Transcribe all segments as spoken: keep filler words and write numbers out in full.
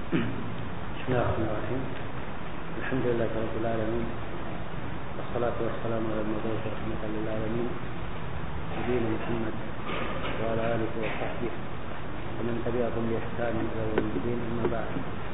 Bismillahirrahmanirrahim. Alhamdulillahirabbil alamin. Wassalatu wassalamu ala al-mab'uts rahmatan lil alamin. Nabiyyina Muhammad wa ala alihi wa sahbihi wa man tabi'ahum bi ihsan ila yaumil din. Amma ba'd.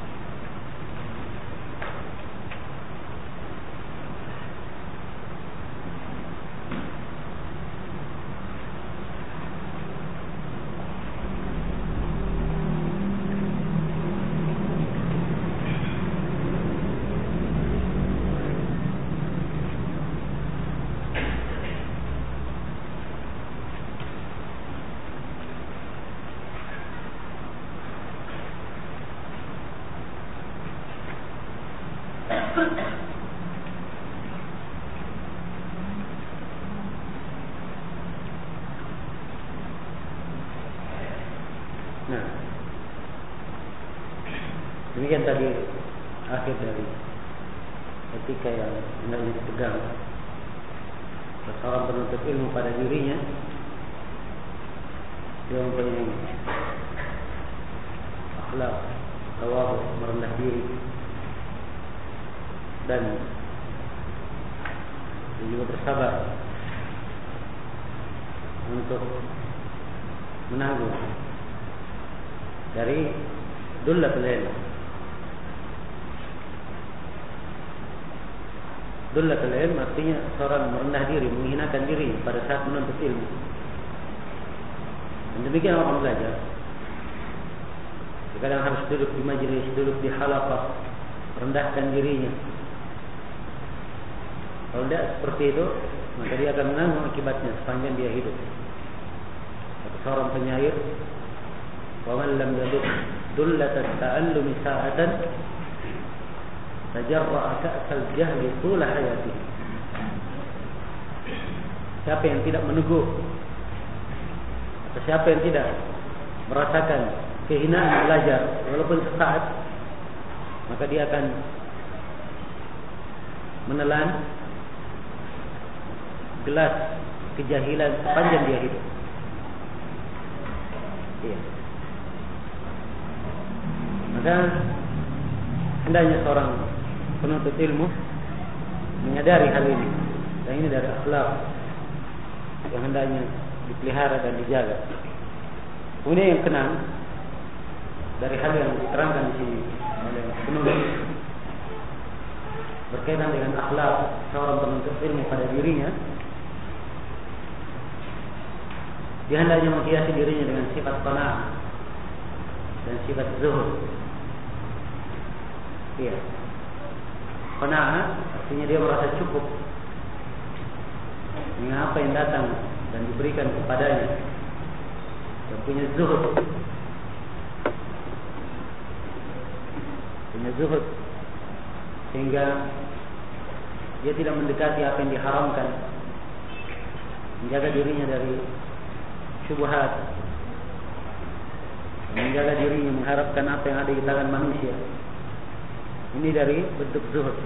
Nah, demikian tadi akhir dari etika yang hendaknya dipegang seorang penuntut ilmu pada dirinya. Dia mempunyai akhlak tawadhu, merendah diri, dan dia juga bersabar untuk menanggung dari dullatul ilm. Dullatul ilm artinya seorang merendah diri, menghinakan diri pada saat menuntut ilmu. Dan demikian orang belajar. Kadang harus duduk di majelis, duduk di halaqah, rendahkan dirinya. Kalau tidak seperti itu, maka dia akan menanggung akibatnya sepanjang dia hidup. Kata seorang penyair, وَمَنْ لَمْ يَدُقْ دُلَّةَ التَّأَلُّمِ سَاعَةً تَجَرَّأَ كَأْسَ الْجَهْلِ طُولَ حَيَاتِهِ. Siapa yang tidak meneguk, atau siapa yang tidak merasakan kehinaan belajar walaupun sesaat, maka dia akan menelan gelas kejahilan sepanjang dia hidup. Iya. Maka hendaknya seorang penuntut ilmu menyadari hal ini. Dan ini dari akhlak yang hendaknya dipelihara dan dijaga. Kemudian yang keenam, dari hal yang diterangkan di sini oleh penulis berkaitan dengan akhlak seorang penuntut ilmu pada dirinya, dia hendaknya menghiasi dirinya dengan sifat qanaah dan sifat zuhud. Iya. Qanaah artinya dia merasa cukup dengan apa yang datang dan diberikan kepadanya. Dan punya zuhud. Punya zuhud sehingga dia tidak mendekati apa yang diharamkan, menjaga dirinya dari syubhat, menjaga dirinya mengharapkan apa yang ada di tangan manusia. Ini dari bentuk zuhud.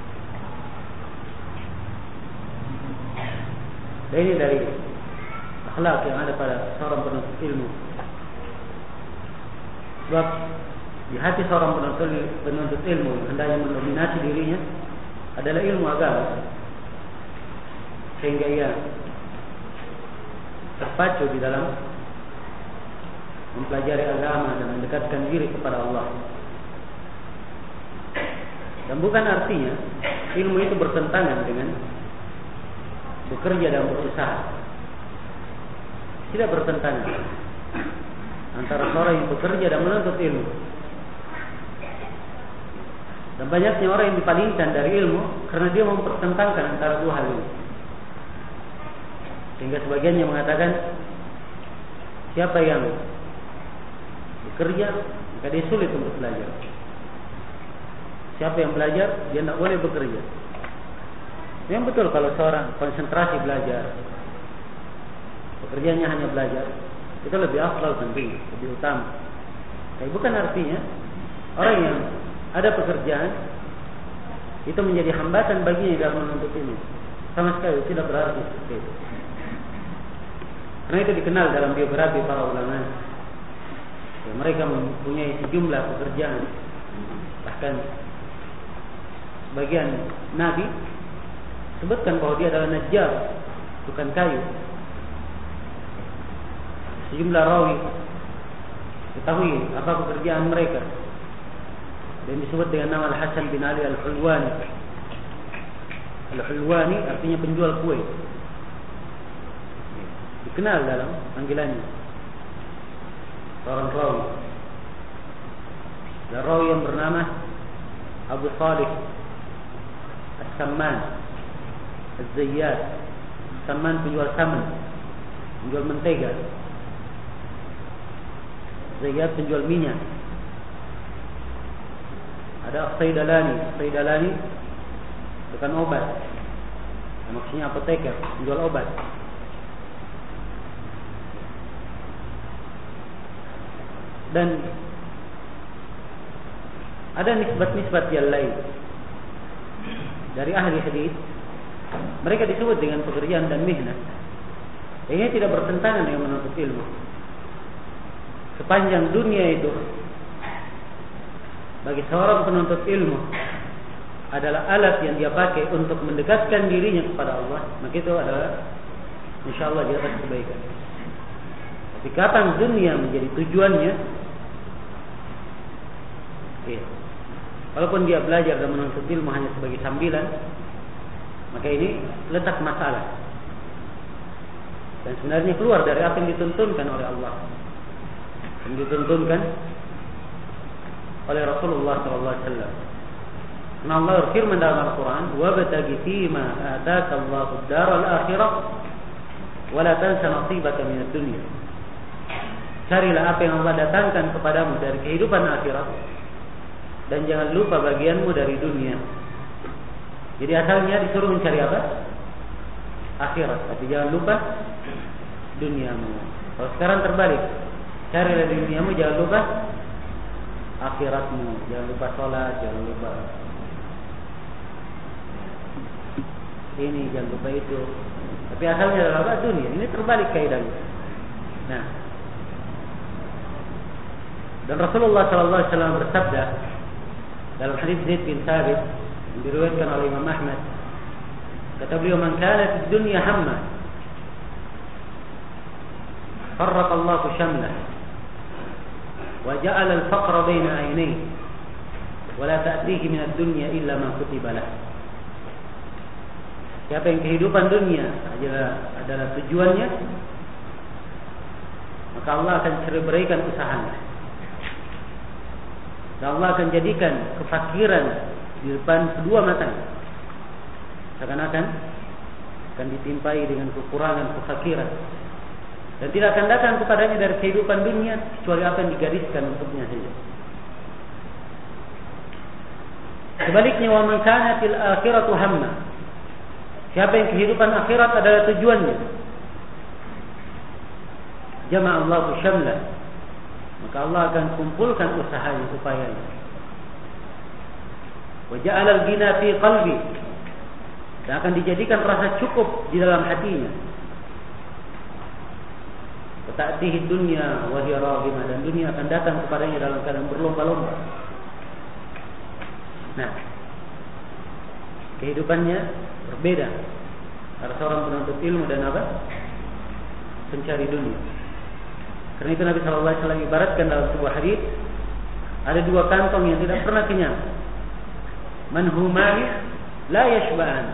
Dan ini dari akhlak yang ada pada seorang penuntut ilmu. Sebab di hati seorang penuntut, penuntut ilmu hendaknya mendominasi dirinya adalah ilmu agama, sehingga ia terpacu di dalam mempelajari agama dan mendekatkan diri kepada Allah. Dan bukan artinya ilmu itu bertentangan dengan bekerja dan berusaha. Tidak bertentangan antara orang yang bekerja dan menuntut ilmu. Dan banyaknya orang yang dipalingkan dari ilmu karena dia mempertentangkan antara dua hal ini. Sehingga sebagiannya mengatakan, siapa yang bekerja maka dia sulit untuk belajar. Siapa yang belajar dia tidak boleh bekerja. Yang betul kalau seorang konsentrasi belajar, pekerjaannya hanya belajar, itu lebih afdal tentunya, lebih utama. Tapi bukan artinya orang yang ada pekerjaan itu menjadi hambatan baginya dalam menuntut ilmu. Sama sekali tidak berarti seperti itu. Karena itu dikenal dalam biografi para ulama. Ya, mereka mempunyai sejumlah pekerjaan Bahkan sebagian nabi sebutkan bahwa dia adalah najjar, bukan kayu. Sejumlah rawi ketahui apa pekerjaan mereka dan disebut dengan nama Al-Hasan bin Ali Al-Hulwani. Al-Hulwani artinya penjual kue, dikenal dalam panggilannya seorang rawi. Dan rawi yang bernama Abu Salih As-Samman Az-Zayyad. Samman penjual saman, penjual mentega. Zayyad penjual minyak. Ada Saidalani. Saidalani bukan obat, maksudnya apoteker, penjual obat. Dan ada nisbat-nisbat yang lain dari ahli hadis. Mereka disebut dengan pekerjaan dan mihnah. Ini tidak bertentangan dengan menuntut ilmu. Sepanjang dunia itu bagi seorang penuntut ilmu adalah alat yang dia pakai untuk mendekatkan dirinya kepada Allah, maka itu adalah insyaallah di atas kebaikan. Tapi kapan dunia menjadi tujuannya, ya, walaupun dia belajar dan menuntut ilmu hanya sebagai sambilan, maka ini letak masalah. Dan sebenarnya keluar dari apa yang dituntunkan oleh Allah, yang dituntunkan oleh Rasulullah sallallahu alaihi wasallam. Karena Allah berfirman dalam Al-Quran, "Wabtaghi fima ataka Allahu ad-daral akhirah, wa la tansa nasibaka minad dunya." Carilah apa yang Allah datangkan kepadamu dari kehidupan akhirat, dan jangan lupa bagianmu dari dunia. Jadi asalnya disuruh mencari apa? Akhirat, tapi jangan lupa duniamu. Kalau sekarang terbalik, carilah duniamu, jangan lupa akhiratmu. Jangan lupa sholat, jangan lupa ini, jangan lupa itu. Tapi asalnya adalah apa? Dunia. Ini terbalik kaidahnya. Nah, dan Rasulullah sallallahu alaihi wasallam bersabda dalam hadis Zaid bin Thabit yang diriwayatkan oleh Imam Ahmad, kata beliau, "Man kana fid dunya hamma, farraqa Allahu shamlahu, wa ja'ala al-faqra baina 'ainayhi, wa la ta'tihi min ad-dunya illa ma kutiba lahu." Siapa yang kehidupan dunia adalah, adalah tujuannya, maka Allah akan ceraikan usahanya. Dan Allah akan jadikan kefakiran di depan kedua matanya. Seakan-akan akan ditimpai dengan kekurangan, kefakiran. Dan tidak akan datang kepadanya dari kehidupan dunia kecuali apa yang digariskan untuknya saja. Sebaliknya, wa man kanatil akhiratu hamma, siapa yang kehidupan akhirat adalah tujuannya, jama'a Allahu syamla, maka Allah akan kumpulkan usahanya, upayanya. Wa ja'ala al-ghina fi qalbi, dan akan dijadikan rasa cukup di dalam hatinya. Wa ta'tihi dunya wa hiya raghimah, dan dunia akan datang kepadanya dalam keadaan berlomba-lomba. Nah, kehidupannya berbeda antara seorang penuntut ilmu dan apa? Pencari dunia. Karena itu Nabi sallallahu alaihi wasallam ibaratkan dalam sebuah hadis, ada dua kantong yang tidak pernah kenyang. Manhumani la yashba'an.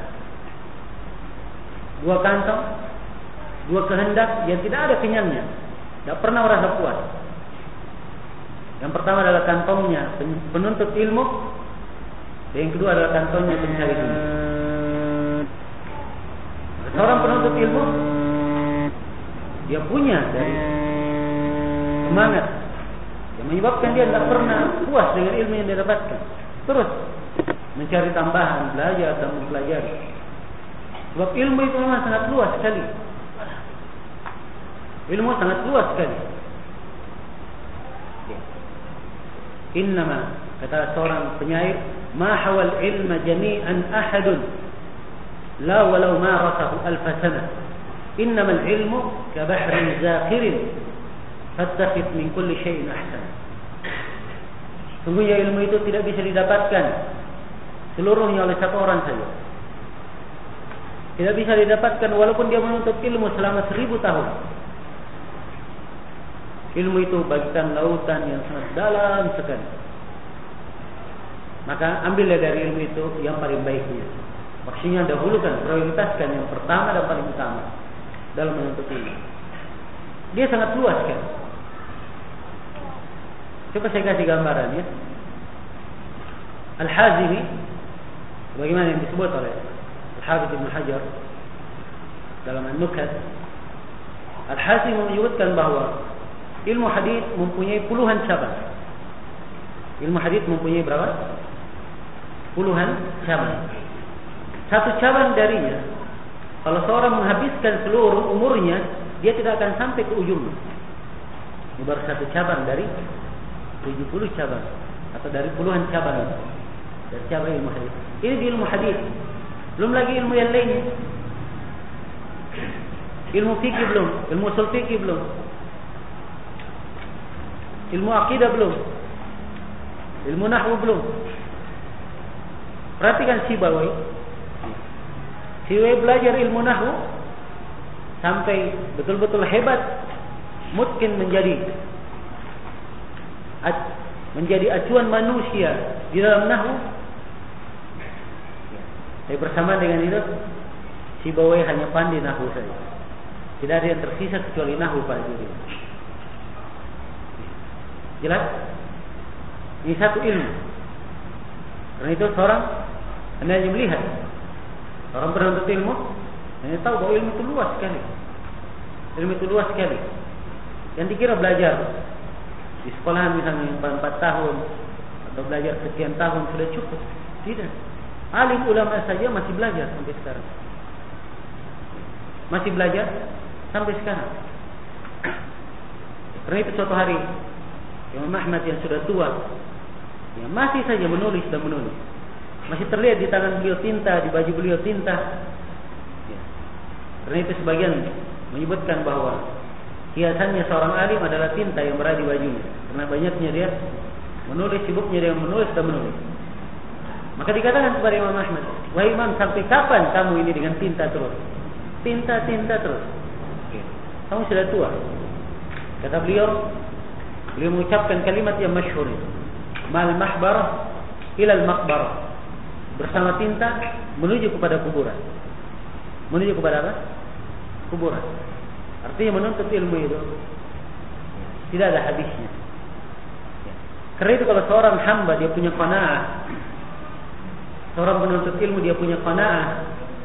Dua kantong, dua kehendak yang tidak ada kenyangnya, tidak pernah merasa puas. Yang pertama adalah kantongnya penuntut ilmu, dan yang kedua adalah kantongnya pencari dunia. Seorang penuntut ilmu, dia punya dari semangat yang menyebabkan dia tidak pernah puas dengan ilmu yang dia dapatkan. Terus mencari tambahan, belajar dan mempelajari. Sebab ilmu itu memang sangat luas sekali. Ilmu sangat luas sekali. Innama, kata seorang penyair, ma hawal ilma jami'an ahadun la walau ma rasahu alfa sana. Innamal ilmu ka bahrin zakhirin fattaqit min kulli syai'in ahsan. Sungguhnya ilmu itu tidak bisa didapatkan seluruhnya oleh satu orang saja. Tidak bisa didapatkan walaupun dia menuntut ilmu selama seribu tahun. Ilmu itu bagikan lautan yang sangat dalam sekali. Maka ambillah dari ilmu itu yang paling baiknya. Maksudnya dahulukan, prioritaskan yang pertama dan paling utama dalam menuntut ilmu. Dia sangat luas kan. Coba saya kasih gambaran ya. Al-Hazimi, bagaimana yang disebut oleh Al-Hafidz Ibnu Hajar dalam An-Nukat. Al-Hazimi menyebutkan bahwa ilmu hadis mempunyai puluhan cabang. Ilmu hadis mempunyai berapa? Puluhan cabang. Satu cabang darinya, kalau seorang menghabiskan seluruh umurnya, dia tidak akan sampai ke ujungnya. Ini baru satu cabang dari tujuh puluh cabang atau dari puluhan cabang dari cabang ilmu hadis. Ini di ilmu hadis. Belum lagi ilmu yang lainnya. Ilmu fikih belum, ilmu ushul fikih belum. Ilmu akidah belum. Ilmu nahwu belum. Perhatikan Sibawi. Sibawi belajar ilmu nahwu sampai betul-betul hebat, mungkin menjadi menjadi acuan manusia di dalam nahwu. Tapi bersama dengan itu, Sibawi hanya pandai nahwu saja. Tidak ada yang tersisa kecuali nahwu pada diri. Jelas? Ini satu ilmu. Karena itu seorang hanya melihat. Orang penuntut ilmu hanya tahu bahwa ilmu itu luas sekali. Ilmu itu luas sekali. Yang dikira belajar di sekolah misalnya empat tahun atau belajar sekian tahun sudah cukup. Tidak. Alim ulama saja masih belajar sampai sekarang. Masih belajar sampai sekarang. Karena itu suatu hari Imam Ahmad yang sudah tua, yang masih saja menulis dan menulis, masih terlihat di tangan beliau tinta, di baju beliau tinta. Ya. Karena itu sebagian menyebutkan bahwa hiasannya seorang alim adalah tinta yang berada di bajunya. Karena banyaknya dia menulis, sibuknya dia menulis dan menulis. Maka dikatakan kepada Imam Ahmad, wahai Imam, sampai kapan kamu ini dengan tinta terus? Tinta, tinta terus. Ya. Kamu sudah tua. Kata beliau, beliau mengucapkan kalimat yang masyhur, mal mahbarah ilal maqbarah, bersama tinta menuju kepada kuburan. Menuju kepada apa? Kuburan. Artinya menuntut ilmu itu tidak ada habisnya. Karena itu kalau seorang hamba dia punya qanaah, seorang penuntut ilmu dia punya qanaah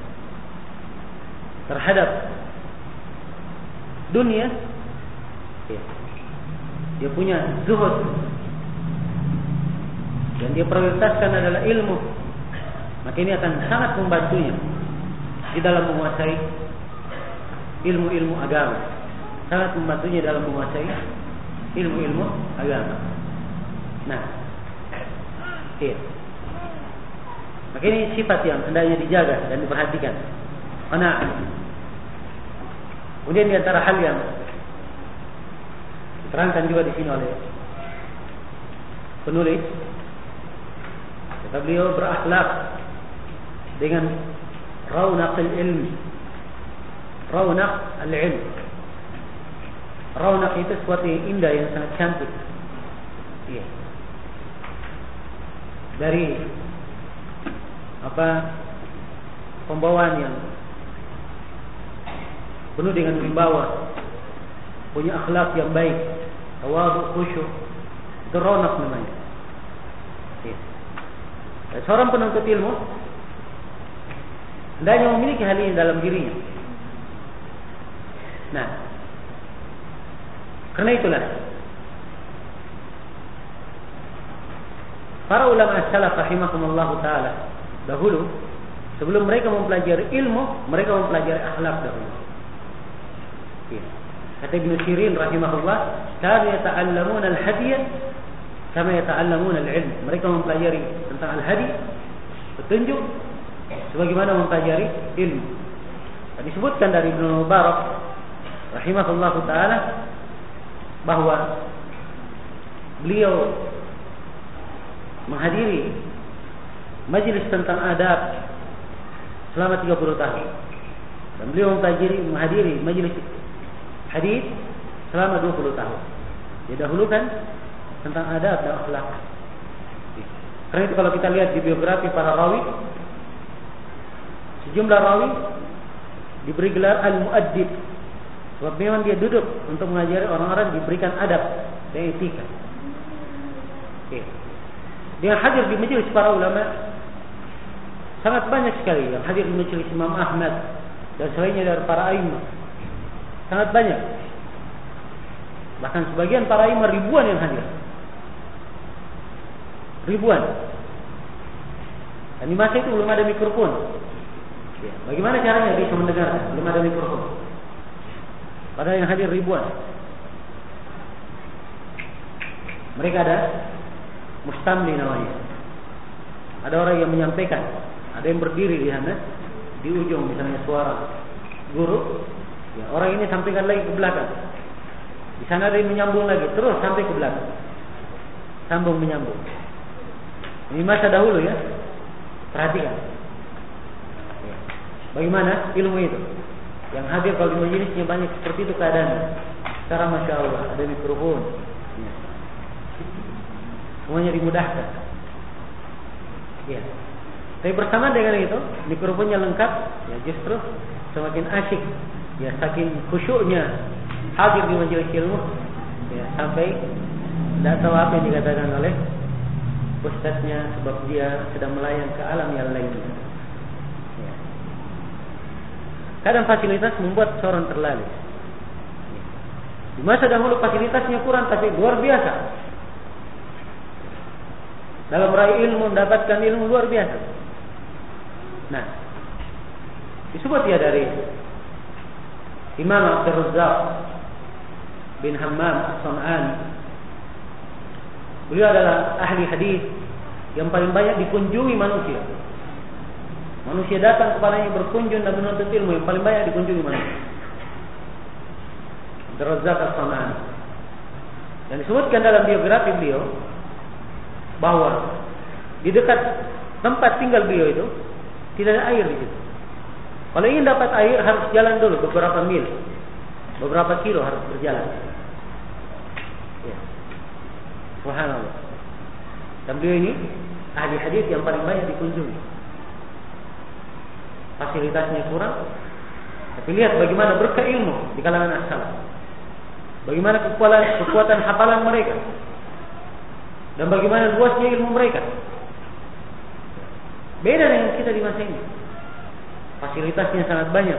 terhadap dunia, ya, dia punya zuhud dan dia prioritaskan adalah ilmu, maka ini akan sangat membantunya di dalam menguasai ilmu-ilmu agama, sangat membantunya dalam menguasai ilmu-ilmu agama. Nah, iya. Maka ini sifat yang hendaknya dijaga dan diperhatikan. Qanaah. Kemudian di antara hal yang diterangkan juga di sini oleh penulis, kata beliau, berakhlak dengan raunaq al-ilm. Raunaq al-ilm. Raunaq itu sesuatu yang indah, yang sangat cantik. Iya. Dari apa pembawaan yang penuh dengan wibawa, punya akhlak yang baik, tawadhu, khusyuk, itu raunaq namanya. Ya. Seorang penuntut ilmu hendaknya memiliki hal ini dalam dirinya. Nah, karena itulah para ulama salaf rahimahumullah taala dahulu sebelum mereka mempelajari ilmu, mereka mempelajari akhlak dahulu. Ya. Kata Ibnu Sirin rahimahullah, kanu yata'allamuna al-hadiyah kama yata'allamuna al-ilm. Mereka mempelajari tentang al-hadi, petunjuk, sebagaimana mempelajari ilmu. Dan disebutkan dari Ibnu Mubarak rahimahullah taala bahwa beliau menghadiri majelis tentang adab selama tiga puluh tahun. Dan beliau mempelajari menghadiri majelis hadis selama dua puluh tahun. Dia dahulukan tentang adab dan akhlak. Karena itu kalau kita lihat di biografi para rawi, sejumlah rawi diberi gelar al-muaddib, sebab memang dia duduk untuk mengajari orang-orang, diberikan adab dan etika. Oke. Dia hadir di majelis para ulama sangat banyak sekali, yang hadir di majelis Imam Ahmad dan selainnya dari para imam sangat banyak. Bahkan sebagian para imam ribuan yang hadir, ribuan. Dan di masa itu belum ada mikrofon. Ya, bagaimana caranya bisa mendengar? Belum ada mikrofon. Padahal yang hadir ribuan. Mereka ada mustamli namanya. Ada orang yang menyampaikan, ada yang berdiri di sana, di ujung misalnya suara guru. Ya, orang ini sampaikan lagi ke belakang. Di sana ada yang menyambung lagi, terus sampai ke belakang. Sambung menyambung. Ini masa dahulu ya. Perhatikan. Ya. Bagaimana ilmu itu? Yang hadir kalau di majelisnya banyak seperti itu keadaannya. Sekarang Masya Allah ada mikrofon. Ya. Semuanya dimudahkan. Ya. Tapi bersama dengan itu, mikrofonnya lengkap, ya justru semakin asyik. Ya, saking khusyuknya hadir di majelis ilmu, ya, sampai tidak tahu apa yang dikatakan oleh ustaznya, sebab dia sedang melayang ke alam yang lainnya. Ya. Kadang fasilitas membuat seorang terlalui. Ya. Di masa dahulu fasilitasnya kurang, tapi luar biasa. Dalam meraih ilmu, mendapatkan ilmu luar biasa. Nah, disebut ya dari Imam Abdul Razzaq bin Hammam As-San'ani. Beliau adalah ahli hadis yang paling banyak dikunjungi manusia. Manusia datang kepadanya berkunjung dan menuntut ilmu, yang paling banyak dikunjungi manusia. Abdul Razzaq As-San'ani. Dan disebutkan dalam biografi beliau bahwa di dekat tempat tinggal beliau itu tidak ada air di situ. Kalau ingin dapat air harus jalan dulu beberapa mil, beberapa kilo harus berjalan. Ya. Subhanallah. Dan beliau ini ahli hadis yang paling banyak dikunjungi. Fasilitasnya kurang, tapi lihat bagaimana berkah ilmu di kalangan as-salaf. Bagaimana kekuatan, kekuatan hafalan mereka, dan bagaimana luasnya ilmu mereka. Beda dengan kita di masa ini. Fasilitasnya sangat banyak,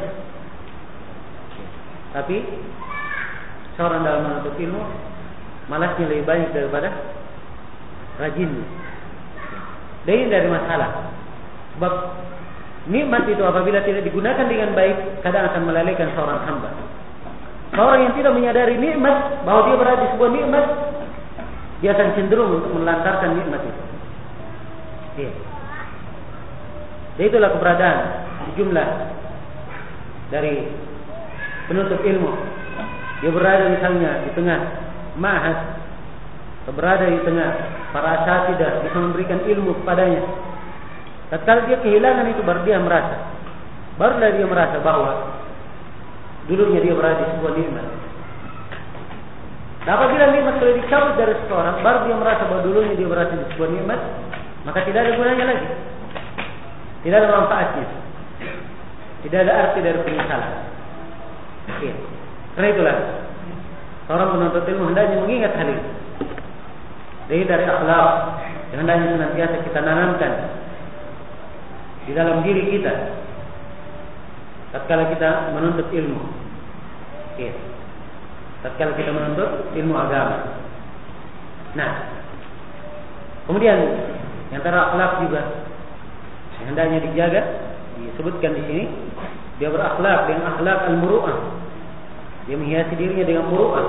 tapi seorang dalam menuntut ilmu malasnya lebih banyak daripada rajinnya. Dan ini dari masalah. Sebab nikmat itu apabila tidak digunakan dengan baik, kadang akan melalaikan seorang hamba. Seorang yang tidak menyadari nikmat, bahwa dia berada di sebuah nikmat, dia akan cenderung untuk melantarkan nikmat itu. Iya. Dan itulah keberadaan jumlah dari penuntut ilmu. Dia berada misalnya di tengah ma'had, berada di tengah para asatidah, bisa memberikan ilmu kepadanya. Tatkala dia kehilangan itu, baru dia merasa, barulah dia merasa bahwa dulunya dia berada di sebuah nikmat. Dan apabila nikmat sudah dicabut dari seseorang, baru dia merasa bahwa dulunya dia berada di sebuah nikmat, maka tidak ada gunanya lagi, tidak ada manfaatnya, tidak ada arti dari penyesalan. Oke. Karena itulah seorang penuntut ilmu hendaknya mengingat hal ini. Jadi dari akhlak yang hendaknya senantiasa kita tanamkan di dalam diri kita tatkala kita menuntut ilmu. Oke. Tatkala kita menuntut ilmu agama. Nah, kemudian yang antara akhlak juga yang hendaknya dijaga, disebutkan di sini, dia berakhlak dengan akhlak al-muru'ah. Dia menghiasi dirinya dengan muru'ah.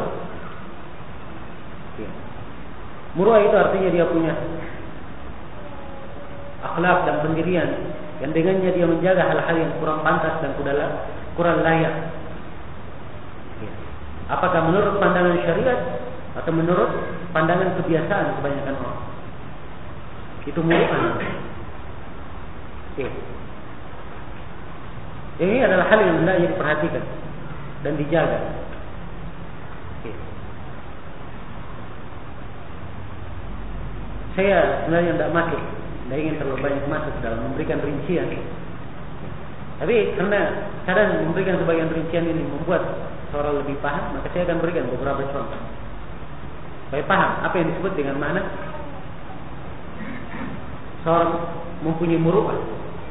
Ya. Muru'ah itu artinya dia punya akhlak dan pendirian yang dengannya dia menjaga hal-hal yang kurang pantas dan kurang layak. Ya. Apakah menurut pandangan syariat atau menurut pandangan kebiasaan kebanyakan orang. Itu muruah. Oke. Ini adalah hal yang hendaknya diperhatikan dan dijaga. Oke. Saya sebenarnya tidak masuk, tidak ingin terlalu banyak masuk dalam memberikan rincian. Tapi karena kadang memberikan sebagian rincian ini membuat seorang lebih paham, maka saya akan berikan beberapa contoh supaya paham apa yang disebut dengan mana seorang mempunyai muruah.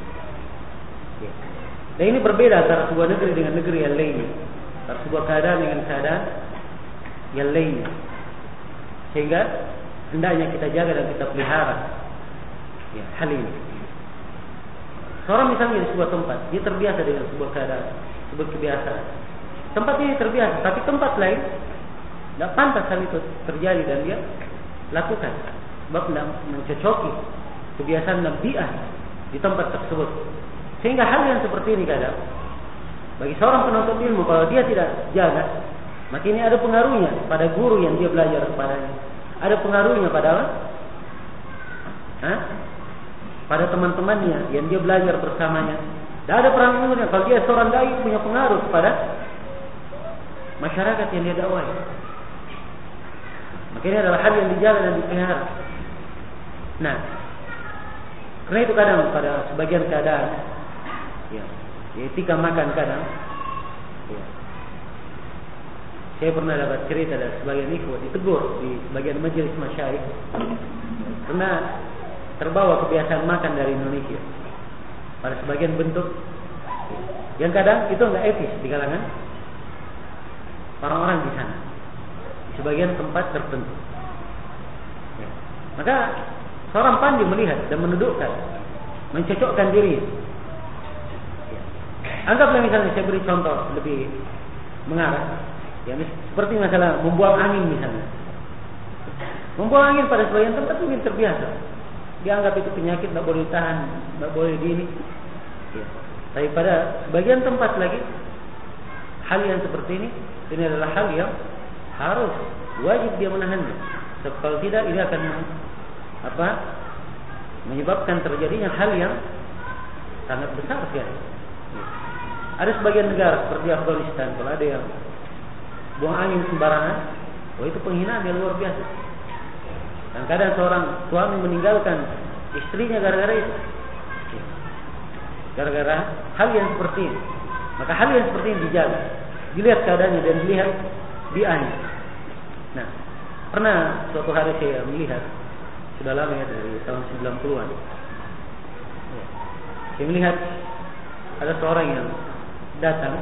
Dan ini berbeda antara sebuah negeri dengan negeri yang lainnya, antara sebuah keadaan dengan keadaan yang lainnya. Sehingga hendaknya kita jaga dan kita pelihara ya, hal ini. Seorang misalnya di sebuah tempat, dia terbiasa dengan sebuah keadaan, sebuah kebiasaan. Tempat ini terbiasa, tapi tempat lain tidak pantas hal itu terjadi dan dia lakukan, sebab tidak mencocoki kebiasaan dan bi'ah di tempat tersebut. Sehingga hal yang seperti ini kadang bagi seorang penuntut ilmu, kalau dia tidak jaga, maka ini ada pengaruhnya pada guru yang dia belajar kepadanya, ada pengaruhnya pada apa? Hah? Pada teman-temannya yang dia belajar bersamanya. Dan ada pengaruhnya kalau dia seorang dai, punya pengaruh kepada masyarakat yang dia dakwai. Maka ini adalah hal yang dijaga dan dipelihara. Nah, karena itu kadang pada sebagian keadaan, ya, ketika makan kadang, ya, saya pernah dapat cerita dari sebagian ikhwah ditegur di bagian majelis masyayikh karena terbawa kebiasaan makan dari Indonesia pada sebagian bentuk, yang kadang itu enggak etis di kalangan orang-orang di sana, di sebagian tempat tertentu. Ya. Maka seorang pandai melihat dan mendudukkan, mencocokkan diri. Ya. Anggaplah misalnya saya beri contoh lebih mengarah, ya, seperti masalah membuang angin misalnya. Membuang angin pada sebagian tempat mungkin terbiasa. Dianggap itu penyakit, tidak boleh ditahan, tidak boleh di ini. Ya. Tapi pada sebagian tempat lagi, hal yang seperti ini, ini adalah hal yang harus wajib dia menahannya. Sebab kalau tidak, ini akan apa? Menyebabkan terjadinya hal yang sangat besar sekali. Ya. Ada sebagian negara seperti Afghanistan, kalau ada yang buang angin sembarangan, oh itu penghinaan yang luar biasa. Dan kadang seorang suami meninggalkan istrinya gara-gara itu, gara-gara hal yang seperti ini. Maka hal yang seperti ini dijaga, dilihat keadaannya dan dilihat bi'ahnya. Nah, pernah suatu hari saya melihat, sudah lama ya, dari tahun sembilan puluhan, saya melihat ada seorang yang datang,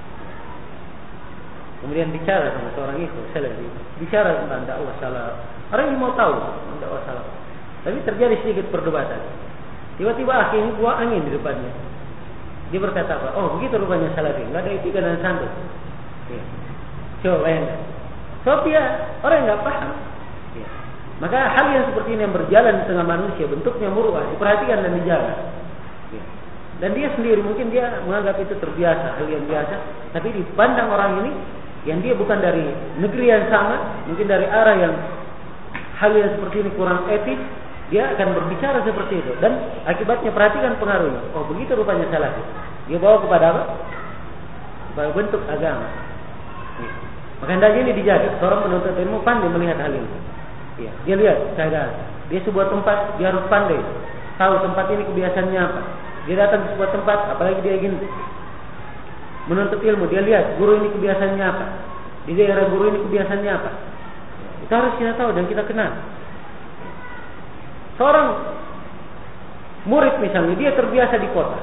kemudian bicara sama seorang itu, saya lagi bicara tentang dakwah salah. Orang ini mau tahu dakwah salah, tapi terjadi sedikit perdebatan. Tiba-tiba akhirnya buang angin di depannya. Dia berkata apa? Oh begitu rupanya salafi, nggak ada etika dan santun. Ya. Coba bayangkan. So dia orang yang nggak paham. Ya. Maka hal yang seperti ini yang berjalan di tengah manusia, bentuknya muruah, diperhatikan dan dijaga. Ya. Dan dia sendiri mungkin dia menganggap itu terbiasa, hal yang biasa. Tapi dipandang orang ini yang dia bukan dari negeri yang sama, mungkin dari arah yang hal yang seperti ini kurang etis, dia akan berbicara seperti itu. Dan akibatnya perhatikan pengaruhnya. Oh begitu rupanya salah. Dia bawa kepada apa? Kepada bentuk agama. Ya. Maka hendaknya ini dijaga. Seorang penuntut ilmu pandai melihat hal ini. Ya. Dia lihat keadaan. Dia sebuah tempat, dia harus pandai tahu tempat ini kebiasaannya apa. Dia datang ke sebuah tempat, apalagi dia ingin menuntut ilmu, dia lihat guru ini kebiasaannya apa. Di daerah guru ini kebiasaannya apa. Kita harus kita tahu dan kita kenal. Seorang murid misalnya, dia terbiasa di kota.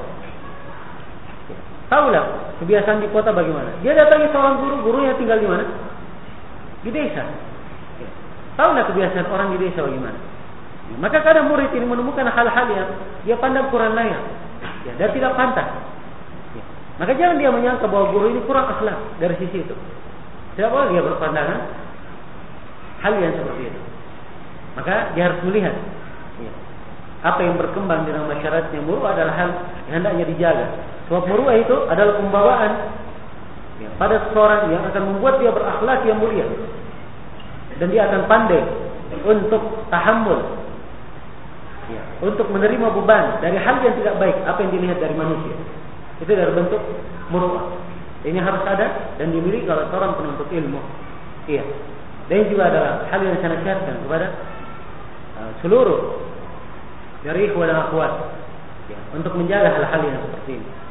Tahulah kebiasaan di kota bagaimana. Dia datangi seorang guru, gurunya tinggal di mana? Di desa. Tahulah kebiasaan orang di desa bagaimana. Maka kadang murid ini menemukan hal-hal yang dia pandang kurang layak, ya, dan tidak pantas. Ya. Maka jangan dia menyangka bahwa guru ini kurang akhlak dari sisi itu. Tidak boleh dia berpandangan hal yang seperti itu. Maka dia harus melihat ya, apa yang berkembang di dalam masyarakatnya. Muruah adalah hal yang hendaknya dijaga. Sebab muruah itu adalah pembawaan ya, pada seseorang yang akan membuat dia berakhlak yang mulia. Dan dia akan pandai untuk tahammul ya, untuk menerima beban dari hal yang tidak baik, apa yang dilihat dari manusia. Itu dari bentuk muru'ah. Ini harus ada dan dimiliki oleh seorang penuntut ilmu. Iya. Dan juga adalah hal yang saya nasihatkan kepada uh, seluruh dari ikhwan dan akhwat, ya, untuk menjaga hal-hal yang seperti ini.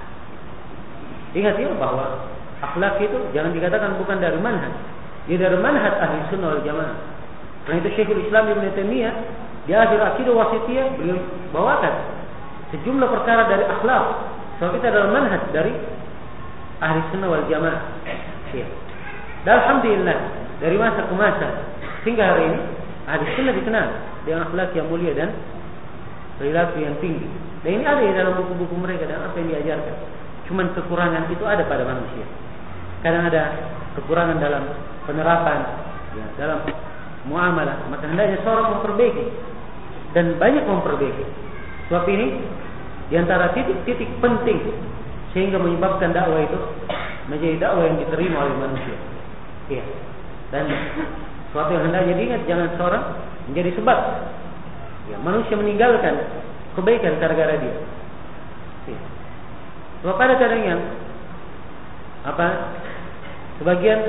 Ingat ya bahwa akhlak itu jangan dikatakan bukan dari manhaj. Dia dari manhaj ahli sunnah wal jamaah. Karena itu Syekhul Islam Ibnu Taimiyah di akhir Aqidah Wasithiyah beliau bawakan sejumlah perkara dari akhlak. Sebab kita adalah manhaj dari ahli sunnah wal jamaah. Ya. Dan alhamdulillah dari masa ke masa hingga hari ini ahli sunnah dikenal dengan akhlak yang mulia dan perilaku yang tinggi. Dan ini ada di dalam buku-buku mereka dan apa yang diajarkan. Cuman kekurangan itu ada pada manusia. Kadang ada kekurangan dalam penerapan, ya, dalam muamalah. Maka hendaknya seorang memperbaiki dan banyak memperbaiki. Sebab ini di antara titik-titik penting sehingga menyebabkan dakwah itu menjadi dakwah yang diterima oleh manusia. Iya. Dan suatu yang hendaknya diingat, jangan seorang menjadi sebab, ya, manusia meninggalkan kebaikan gara-gara dia. Iya. Sebab pada kadang yang apa sebagian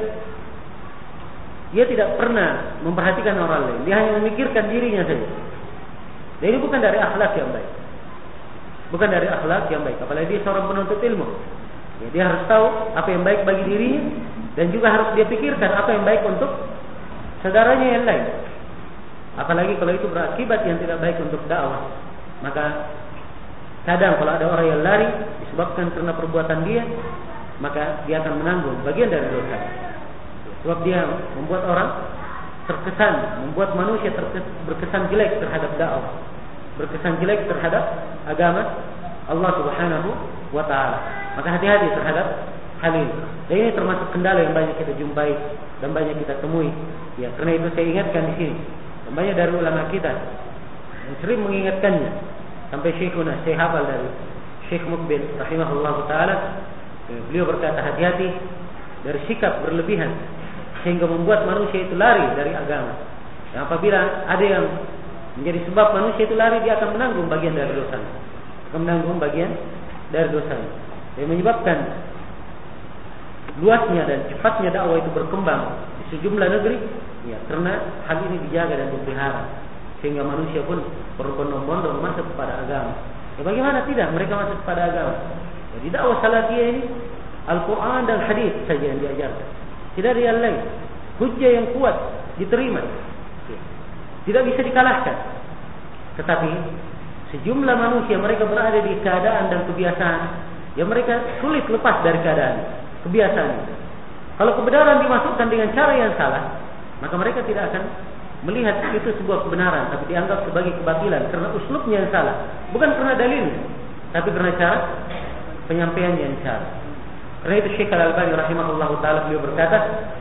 dia tidak pernah memperhatikan orang lain, dia hanya memikirkan dirinya saja. Dan ini bukan dari akhlak yang baik. Bukan dari akhlak yang baik. Apalagi dia seorang penuntut ilmu, ya, dia harus tahu apa yang baik bagi dirinya dan juga harus dia pikirkan apa yang baik untuk saudaranya yang lain. Apalagi kalau itu berakibat yang tidak baik untuk dakwah. Maka kadang kalau ada orang yang lari disebabkan karena perbuatan dia, maka dia akan menanggung bagian dari dosa. Sebab dia membuat orang terkesan, membuat manusia terkesan, berkesan jelek terhadap dakwah, berkesan jelek terhadap agama Allah Subhanahu wa taala. Maka hati-hati terhadap hal ini. Dan ini termasuk kendala yang banyak kita jumpai dan banyak kita temui. Ya, karena itu saya ingatkan di sini. Dan banyak dari ulama kita yang sering mengingatkannya. Sampai Syekhuna, saya hafal dari Syekh Mukbil rahimahullah taala, beliau berkata hati-hati dari sikap berlebihan sehingga membuat manusia itu lari dari agama. Dan apabila ada yang menjadi sebab manusia itu lari, dia akan menanggung bagian dari dosanya. Akan menanggung bagian dari dosanya. Yang menyebabkan luasnya dan cepatnya dakwah itu berkembang di sejumlah negeri, ya, karena hal ini dijaga dan dipelihara sehingga manusia pun berbondong-bondong masuk kepada agama. Ya, bagaimana tidak mereka masuk kepada agama? Jadi dakwah salafiyah ini Al-Quran dan hadis saja yang diajarkan. Tidak ada yang lain. Hujjah yang kuat diterima, ya, tidak bisa dikalahkan. Tetapi sejumlah manusia mereka berada di keadaan dan kebiasaan yang mereka sulit lepas dari keadaan kebiasaan itu. Kalau kebenaran dimasukkan dengan cara yang salah, maka mereka tidak akan melihat itu sebuah kebenaran, tapi dianggap sebagai kebatilan karena uslubnya yang salah, bukan karena dalilnya, tapi karena cara penyampaiannya yang salah. Karena itu Syekh Al-Albani rahimahullahu taala beliau berkata,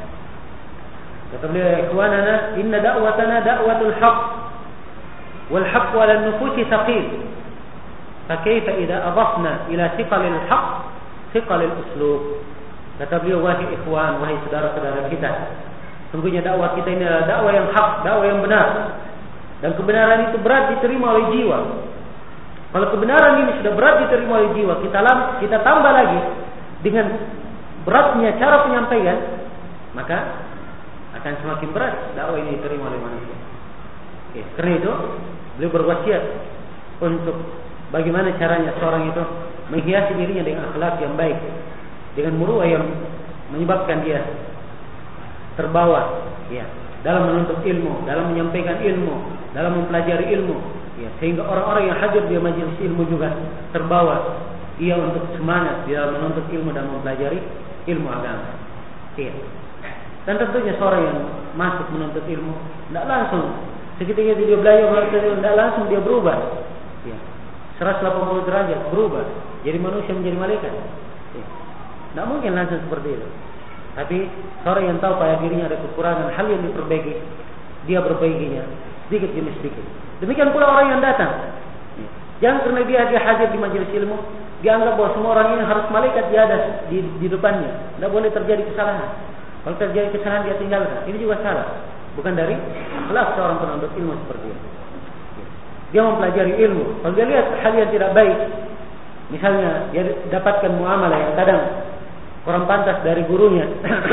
kata beliau, "Ikhwanana, inna da'watana da'watul haqq wal haqq 'ala an-nufusi thaqil. Fa kaifa idza adafna ila thiqalil haqq thiqalil uslub." Kata beliau, wahai ikhwan, wahai saudara-saudara kita, sungguhnya dakwah kita ini adalah dakwah yang hak, dakwah yang benar. Dan kebenaran itu berat diterima oleh jiwa. Kalau kebenaran ini sudah berat diterima oleh jiwa, kita lam, kita tambah lagi dengan beratnya cara penyampaian, maka akan semakin berat dakwah ini diterima oleh manusia. Oke, karena itu beliau berwasiat untuk bagaimana caranya seorang itu menghiasi dirinya dengan akhlak yang baik, dengan muruah yang menyebabkan dia terbawa, ya, dalam menuntut ilmu, dalam menyampaikan ilmu, dalam mempelajari ilmu, ya, sehingga orang-orang yang hadir di majelis ilmu juga terbawa ia untuk semangat di dalam menuntut ilmu dan mempelajari ilmu agama. Ya. Dan tentunya seorang yang masuk menuntut ilmu tidak langsung seketika dia belajar menuntut ilmu, tidak langsung dia berubah, ya, seratus delapan puluh derajat berubah jadi manusia menjadi malaikat. Ya. Tidak mungkin langsung seperti itu. Tapi seorang yang tahu pada dirinya ada kekurangan, hal yang diperbaiki, dia perbaikinya sedikit demi sedikit. Demikian pula orang yang datang. Jangan karena dia dia hadir di majelis ilmu, dia anggap bahwa semua orang ini harus malaikat di atas di, di depannya. Tidak boleh terjadi kesalahan. Kalau terjadi kesalahan dia tinggalkan. Ini juga salah. Bukan dari akhlak seorang penuntut ilmu seperti itu. Dia mempelajari ilmu. Kalau dia lihat hal yang tidak baik, misalnya dia dapatkan muamalah yang kadang kurang pantas dari gurunya,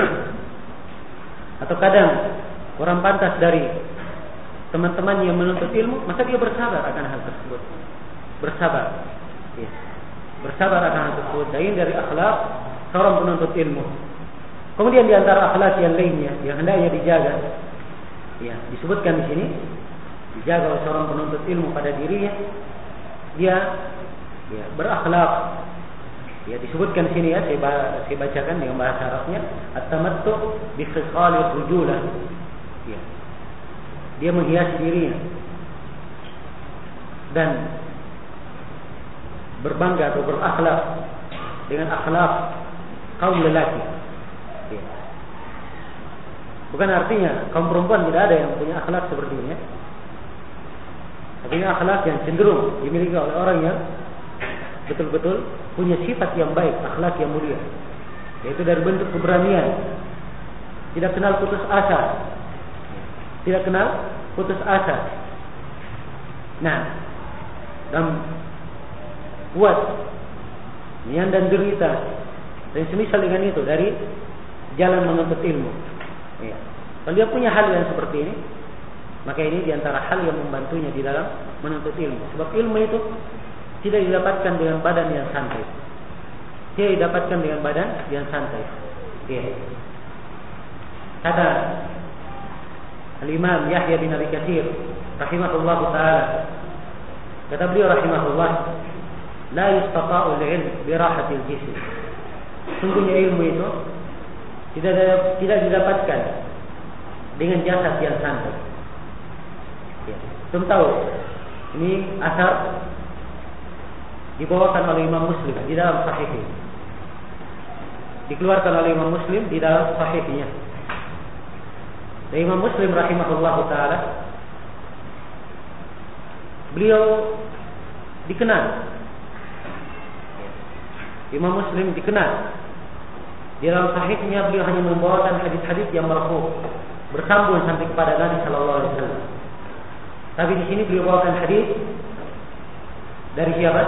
atau kadang kurang pantas dari teman-teman yang menuntut ilmu, maka dia bersabar akan hal tersebut. Bersabar, ya. Bersabar akan hal tersebut. Dan ini dari akhlak seorang penuntut ilmu. Kemudian di antara akhlak yang lainnya yang hendaknya dijaga, ya, disebutkan di sini, dijaga oleh seorang penuntut ilmu pada dirinya, dia ya, berakhlak. Ya, disebutkan di sini ya, saya, saya bacakan dengan bahasa Arabnya, at-tamattu bi khisalir rujulah. Ya. Dia menghiasi dirinya dan berbangga atau berakhlak dengan akhlak kaum lelaki. Ya. Bukan artinya kaum perempuan tidak ada yang punya akhlak seperti ini. Tapi ini akhlak yang cenderung dimiliki oleh orang yang betul-betul punya sifat yang baik, akhlak yang mulia. Yaitu dari bentuk keberanian, tidak kenal putus asa, tidak kenal putus asa. Nah, dan kuat menyandang derita dan semisal dengan itu dari jalan menuntut ilmu. Ya. Kalau dia punya hal yang seperti ini, maka ini diantara hal yang membantunya di dalam menuntut ilmu. Sebab ilmu itu tidak didapatkan dengan badan yang santai. Tidak didapatkan dengan badan yang santai. Ya. Kata Al-Imam Yahya bin Abi Katsir rahimahullah taala, kata beliau rahimahullah, la yustata'u al-'ilm bi rahatil jism. Sungguhnya ilmu itu tidak tidak didapatkan dengan jasad yang santai. Ya. Belum tahu. Ini asar dibawakan oleh Imam Muslim di dalam sahihnya. Dikeluarkan oleh Imam Muslim di dalam sahihnya. Dan Imam Muslim rahimahullahu taala, beliau dikenal, Imam Muslim dikenal di dalam sahihnya beliau hanya membawakan hadis-hadis yang marfu, bersambung sampai kepada Nabi sallallahu alaihi wasallam. Tapi di sini beliau bawakan hadis dari siapa?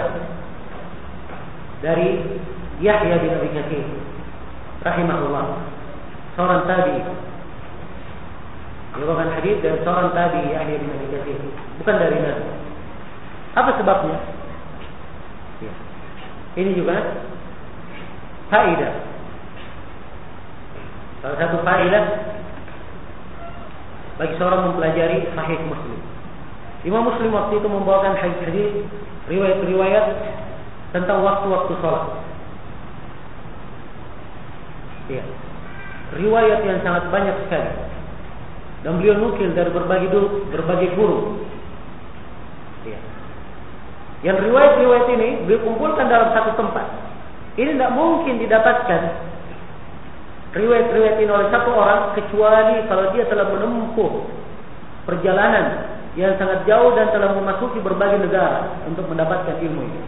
Dari Yahya bin Abi Katsir rahimahullah, seorang tabi'i. Dia bawakan hadis dari seorang tabi'i Yahya bin Abi Katsir, bukan dari Nabi. Apa sebabnya? Ya. Ini juga faedah. Salah satu faedah bagi seorang mempelajari Sahih Muslim. Imam Muslim waktu itu membawakan hadis-hadis, riwayat-riwayat tentang waktu-waktu sholat. Ya. Riwayat yang sangat banyak sekali. Dan beliau nukil dari berbagai guru, berbagai guru. Ya. Yang riwayat-riwayat ini beliau kumpulkan dalam satu tempat. Ini tidak mungkin didapatkan riwayat-riwayat ini oleh satu orang kecuali kalau dia telah menempuh perjalanan yang sangat jauh dan telah memasuki berbagai negara untuk mendapatkan ilmu ini.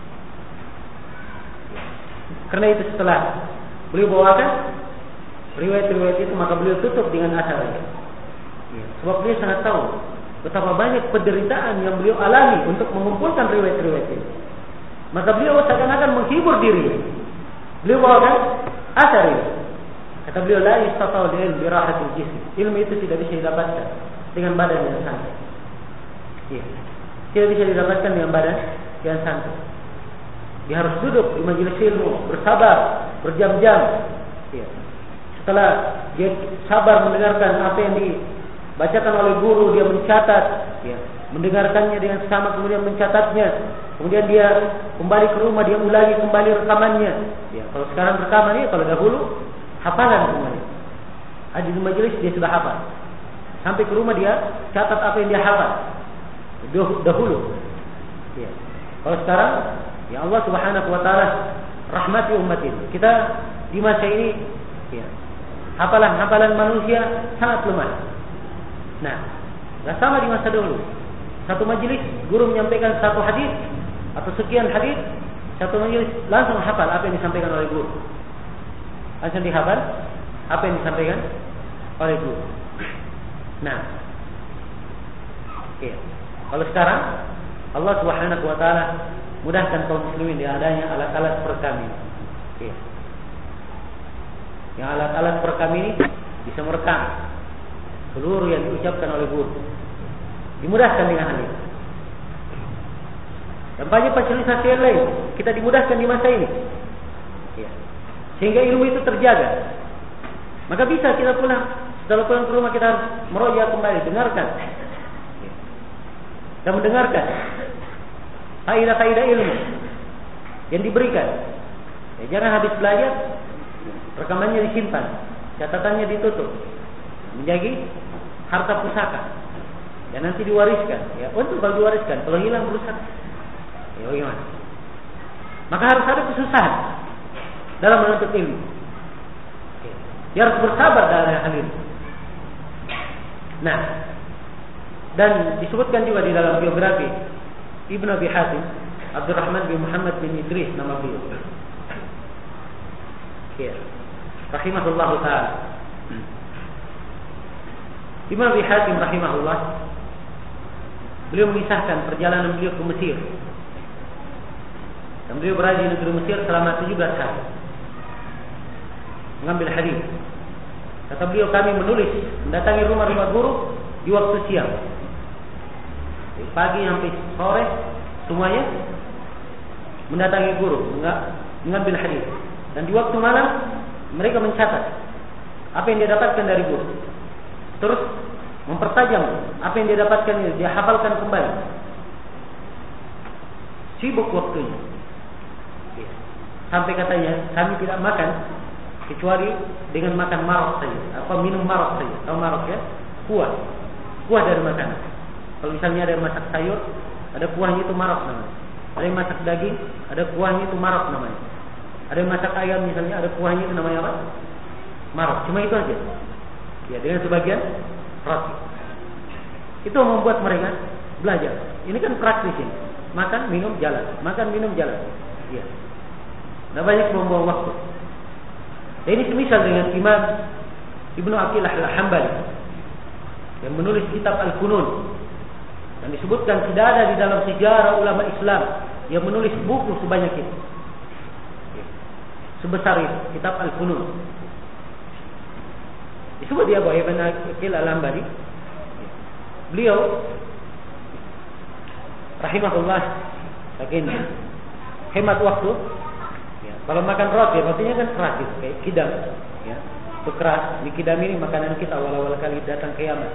Karena itu setelah beliau bawakan riwayat-riwayat itu, maka beliau tutup dengan asar ini. Ya, sebab beliau sangat tahu betapa banyak penderitaan yang beliau alami untuk mengumpulkan riwayat-riwayat ini. Maka beliau seakan-akan menghibur diri. Beliau bawakan asar ini. Kata beliau, la yustata'u al-'ilm bi rahatil jism. Ilmu itu tidak bisa didapatkan dengan badan yang santai. Ya. Tidak bisa didapatkan dengan badan yang santai. Dia harus duduk di majelis ilmu, bersabar, berjam-jam. Ya. Setelah dia sabar mendengarkan apa yang dibacakan oleh guru, dia mencatat, ya, mendengarkannya dengan sama, kemudian mencatatnya. Kemudian dia kembali ke rumah, dia ulangi kembali rekamannya. Ya, kalau sekarang rekamannya, kalau dahulu hafalan semuanya. Ada di majelis dia sudah hafal. Sampai ke rumah dia catat apa yang dia hafal dahulu. Ya. Kalau sekarang, ya Allah Subhanahu wa taala rahmati umat ini. Kita di masa ini, ya, hafalan-hafalan manusia sangat lemah. Nah, enggak sama di masa dulu. Satu majelis guru menyampaikan satu hadis atau sekian hadis, satu majelis langsung hafal apa yang disampaikan oleh guru. Langsung dihafal apa yang disampaikan oleh guru. Nah, ya. Kalau sekarang Allah Subhanahu wa taala mudahkan kaum muslimin di adanya alat-alat perekam ini. Ya. Yang alat-alat perekam ini bisa merekam seluruh yang diucapkan oleh guru. Dimudahkan dengan hal ini. Dan banyak fasilitasi yang lain kita dimudahkan di masa ini. Ya. Sehingga ilmu itu terjaga. Maka bisa kita pulang, setelah pulang ke rumah kita harus meroja kembali, dengarkan. Ya. Dan mendengarkan kaidah-kaidah ilmu yang diberikan. Ya, jangan habis belajar rekamannya disimpan, catatannya ditutup, menjadi harta pusaka. Dan nanti diwariskan. Ya, untuk kalau diwariskan, kalau hilang berusaha. Ya, bagaimana? Maka harus ada kesusahan dalam menuntut ilmu. Ya, dia harus bersabar dalam hal ini. Nah, dan disebutkan juga di dalam biografi Ibnu Abi Hatim, Abdurrahman bin Muhammad bin Idris nama beliau. Ya, rahimahullah taala. Ibnu Abi Hatim rahimahullah, beliau mengisahkan perjalanan beliau ke Mesir. Dan beliau berada di negeri Mesir selama tujuh belas hari mengambil hadis. Kata beliau, kami menulis mendatangi rumah-rumah guru di waktu siang, dari pagi sampai sore semuanya mendatangi guru mengambil hadis. Dan di waktu malam mereka mencatat apa yang dia dapatkan dari guru, terus mempertajam apa yang dia dapatkan ini, dia hafalkan kembali. Sibuk waktunya. Sampai katanya kami tidak makan kecuali dengan makan marok saja, apa minum marok saja. Tahu marok ya? Kuah, kuah dari makanan. Kalau misalnya ada yang masak sayur, ada kuahnya itu marok namanya. Ada yang masak daging, ada kuahnya itu marok namanya. Ada yang masak ayam misalnya, ada kuahnya itu namanya apa? Marok. Cuma itu aja. Ya, dengan sebagian roti. Itu membuat mereka belajar. Ini kan praktis ini. Makan, minum, jalan. Makan, minum, jalan. Ya. Nah, banyak membuang waktu. Dan ini semisal dengan Imam Ibnu Aqil al-Hambali yang menulis kitab Al-Funun. Dan disebutkan tidak ada di dalam sejarah ulama Islam yang menulis buku sebanyak itu, sebesar itu, kitab Al-Funun. Disebut dia bahwa Ibnu Aqil al-Hambali, beliau rahimahullah saking hemat waktu. Kalau makan roti, rotinya kan keras gitu, kayak kidam, ya. Itu keras. Di kidam ini makanan kita awal-awal kali datang kiamat.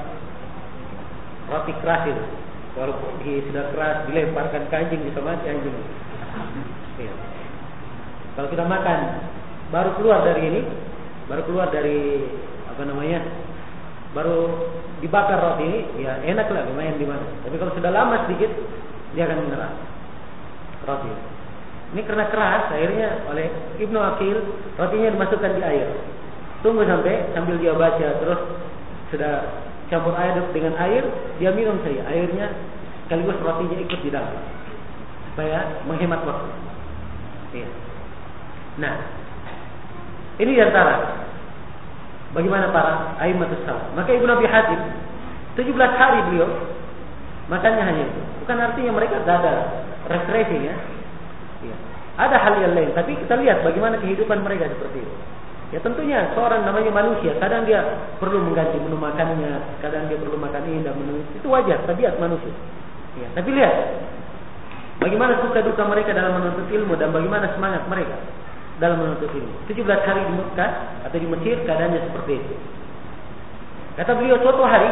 Roti keras itu. Kalau sudah keras dilemparkan ke anjing, bisa mati anjing. Ya. Kalau kita makan baru keluar dari ini, baru keluar dari apa namanya, baru dibakar roti ini, ya enak lah, lumayan di mana. Tapi kalau sudah lama sedikit, dia akan menyerah roti. Ini karena keras, akhirnya oleh Ibnu Aqil rotinya dimasukkan di air. Tunggu sampai sambil dia baca, terus sudah campur air dengan air, dia minum saja airnya, sekaligus rotinya ikut di dalam, supaya menghemat waktu. Iya. Nah, ini diantara bagaimana para a'immatus salaf. Maka Ibnu Abi Hatim tujuh belas hari beliau makannya hanya itu. Bukan artinya mereka tidak ada refreshing ya. Ya. Ada hal yang lain, tapi kita lihat bagaimana kehidupan mereka seperti itu. Ya tentunya seorang namanya manusia, kadang dia perlu mengganti menu makannya, kadang dia perlu makan ini dan menu itu wajar, tabiat manusia. Ya, tapi lihat bagaimana suka duka mereka dalam menuntut ilmu dan bagaimana semangat mereka dalam menuntut ilmu. tujuh belas hari di Mekah atau di Mesir keadaannya seperti itu. Kata beliau, suatu hari,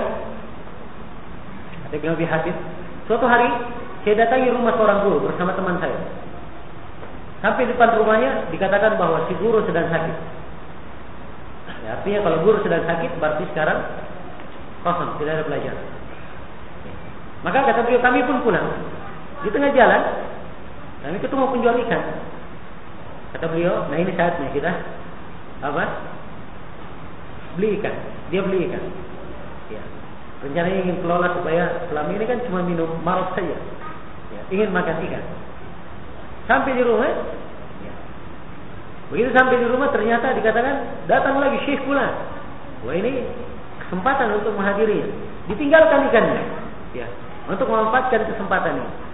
kata Ibnu Abi Hatim, suatu hari saya datangi rumah seorang guru bersama teman saya. Sampai depan rumahnya dikatakan bahwa si guru sedang sakit. Ya, artinya kalau guru sedang sakit berarti sekarang kosong, tidak ada pelajaran. Maka kata beliau, kami pun pulang. Di tengah jalan kami ketemu penjual ikan. Kata beliau, nah ini saatnya kita apa? Beli ikan. Dia beli ikan. Ya. Rencananya ingin kelola supaya selama ini kan cuma minum marok saja. Ya, ingin makan ikan. Sampai di rumah, ya. Begitu sampai di rumah ternyata dikatakan datang lagi syekh pula. Wah, ini kesempatan untuk menghadirinya. Ditinggalkan ikannya, ya, untuk memanfaatkan kesempatan ini.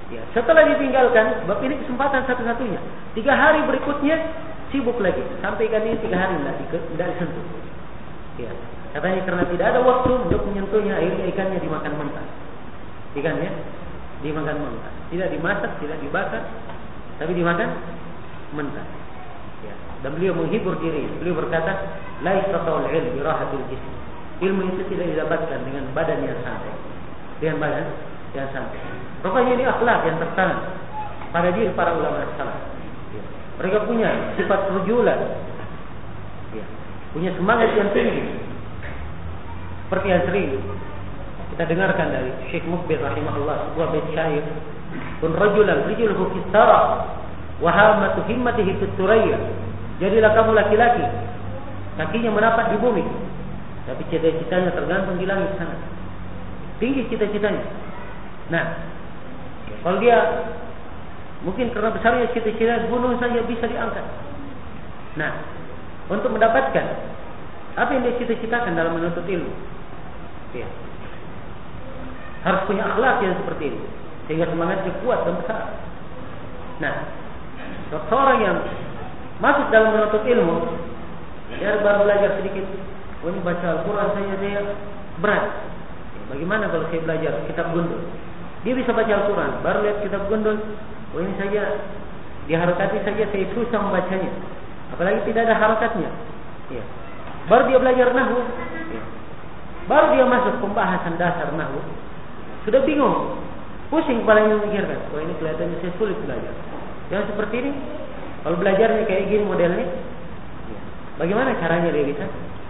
Ya, setelah ditinggalkan, sebab ini kesempatan satu-satunya. Tiga hari berikutnya sibuk lagi, sampai ikan ini tiga hari tidak disentuh. Ya, katanya karena tidak ada waktu untuk menyentuhnya, akhirnya ikannya dimakan mentah. Ikannya dimakan mentah, tidak dimasak, tidak dibakar, tapi dimakan mentah. Ya. Dan beliau menghibur diri. Beliau berkata, la yastataul ilm bi rahatil jism. Ilmu itu tidak didapatkan dengan badan yang santai. Dengan badan yang santai. Rupanya ini akhlak yang tertanam pada diri para ulama salaf. Ya. Mereka punya sifat rujulan. Ya. Punya semangat yang tinggi. Seperti yang sering kita dengarkan dari Syekh Mukbir rahimahullah, sebuah bait syair, "Kun rajulan rijluhu fis sara wa hamatu himmatihi fit turayya." Jadilah kamu laki-laki, kakinya menapak di bumi, tapi cita-citanya tergantung di langit sana. Tinggi cita-citanya. Nah, kalau dia mungkin karena besarnya cita-cita, gunung saja bisa diangkat. Nah, untuk mendapatkan apa yang dia cita-citakan dalam menuntut ilmu, ya, harus punya akhlak yang seperti ini, sehingga semangatnya kuat dan besar. Nah, seorang yang masuk dalam menuntut ilmu, dia baru belajar sedikit. Oh, ini baca Al-Quran saja saya berat. Bagaimana kalau saya belajar kitab gundul? Dia bisa baca Al-Quran, baru lihat kitab gundul. Oh, ini saja diharokati saja saya susah membacanya. Apalagi tidak ada harakatnya. Ya. Baru dia belajar nahwu. Ya. Baru dia masuk pembahasan dasar nahwu. Sudah bingung, pusing kepalanya memikirkan. Oh, ini kelihatannya saya sulit belajar. Yang seperti ini, kalau belajarnya kayak gini modelnya, ya, bagaimana caranya dia bisa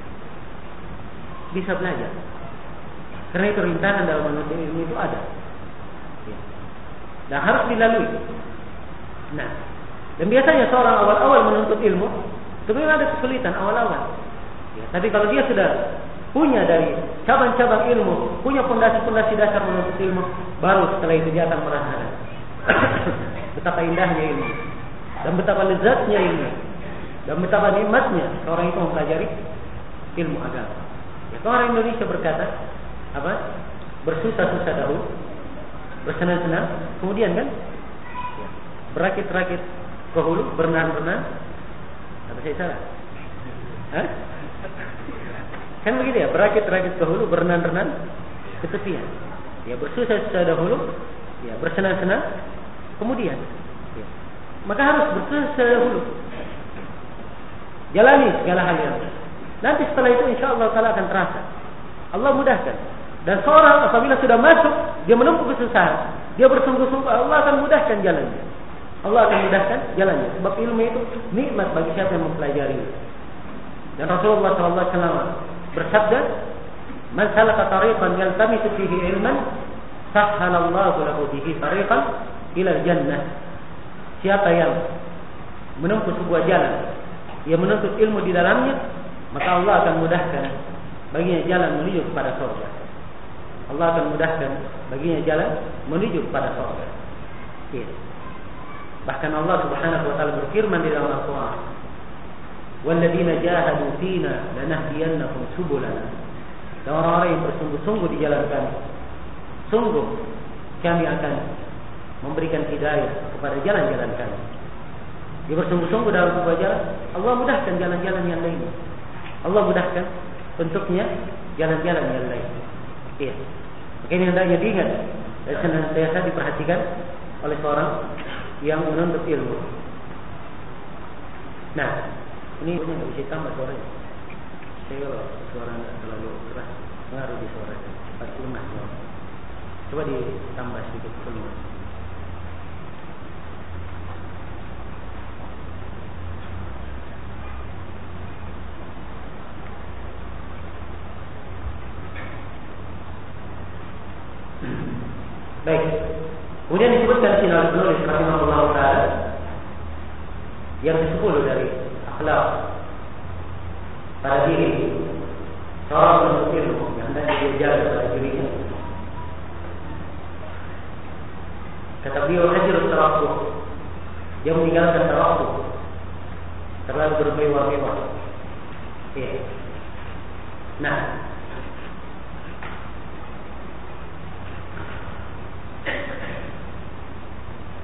bisa belajar? Karena itu rintangan dalam menuntut ilmu itu ada, ya, dan harus dilalui. Nah, dan biasanya seorang awal-awal menuntut ilmu, sebenarnya ada kesulitan awal-awal. Ya, tapi kalau dia sudah punya dari cabang-cabang ilmu, punya fondasi-fondasi dasar menuntut ilmu, baru setelah itu dia akan merasakan betapa indahnya ilmu, dan betapa lezatnya ilmu, dan betapa nikmatnya seorang itu mempelajari ilmu agama. Ya, orang Indonesia berkata, apa? Bersusah-susah dahulu, bersenang-senang, kemudian kan, ya, berakit-rakit ke hulu, berenang-renang. Apa saya salah? Hah? Kan begitu ya, berakit-rakit ke hulu, berenang-renang ke tepian. Ya, bersusah-susah dahulu, ya, bersenang-senang, kemudian. Ya. Maka harus bersusah dahulu. Jalani segala hal yang nanti setelah itu insya Allah Ta'ala akan terasa. Allah mudahkan. Dan seorang apabila sudah masuk, dia menempuh kesusahan, dia bersungguh-sungguh, Allah akan mudahkan jalannya. Allah akan mudahkan jalannya. Sebab ilmu itu nikmat bagi siapa yang mempelajari. Dan Rasulullah Sallallahu Alaihi Wasallam bersabda, "Man salaka tariqan yaltamisu fihi ilman, sahhalallahu lahu bihi tariqan ila jannah." Siapa yang menempuh sebuah jalan, yang menuntut ilmu di dalamnya, maka Allah akan mudahkan baginya jalan menuju kepada surga. Allah akan mudahkan baginya jalan menuju kepada surga. Ya. Bahkan Allah Subhanahu wa taala berfirman di dalam Al-Qur'an, "Walladzina jahadu fina lanahdiyannahum subulana." Dan orang-orang yang bersungguh-sungguh di jalan kami, sungguh kami akan memberikan hidayah kepada jalan-jalan kami. Dia bersungguh-sungguh dalam sebuah jalan, Allah mudahkan jalan-jalan yang lain. Allah mudahkan untuknya jalan-jalan yang lain. Iya. Maka ini hendaknya diingat dan senantiasa diperhatikan oleh seorang yang menuntut ilmu. Nah, ini punya nggak bisa tambah suaranya. Saya kalau suara nggak terlalu keras, pengaruh di suaranya, cepat lemah. Coba ditambah sedikit volume. Baik. Kemudian disebutkan di dalam penulis rahimahullah taala yang kesepuluh dari akhlak pada diri seorang penuntut ilmu yang hendaknya dia jaga pada dirinya. Kata beliau, hajrut tarafuh, dia meninggalkan tarafuh, terlalu bermewah-mewah. Ya. Nah,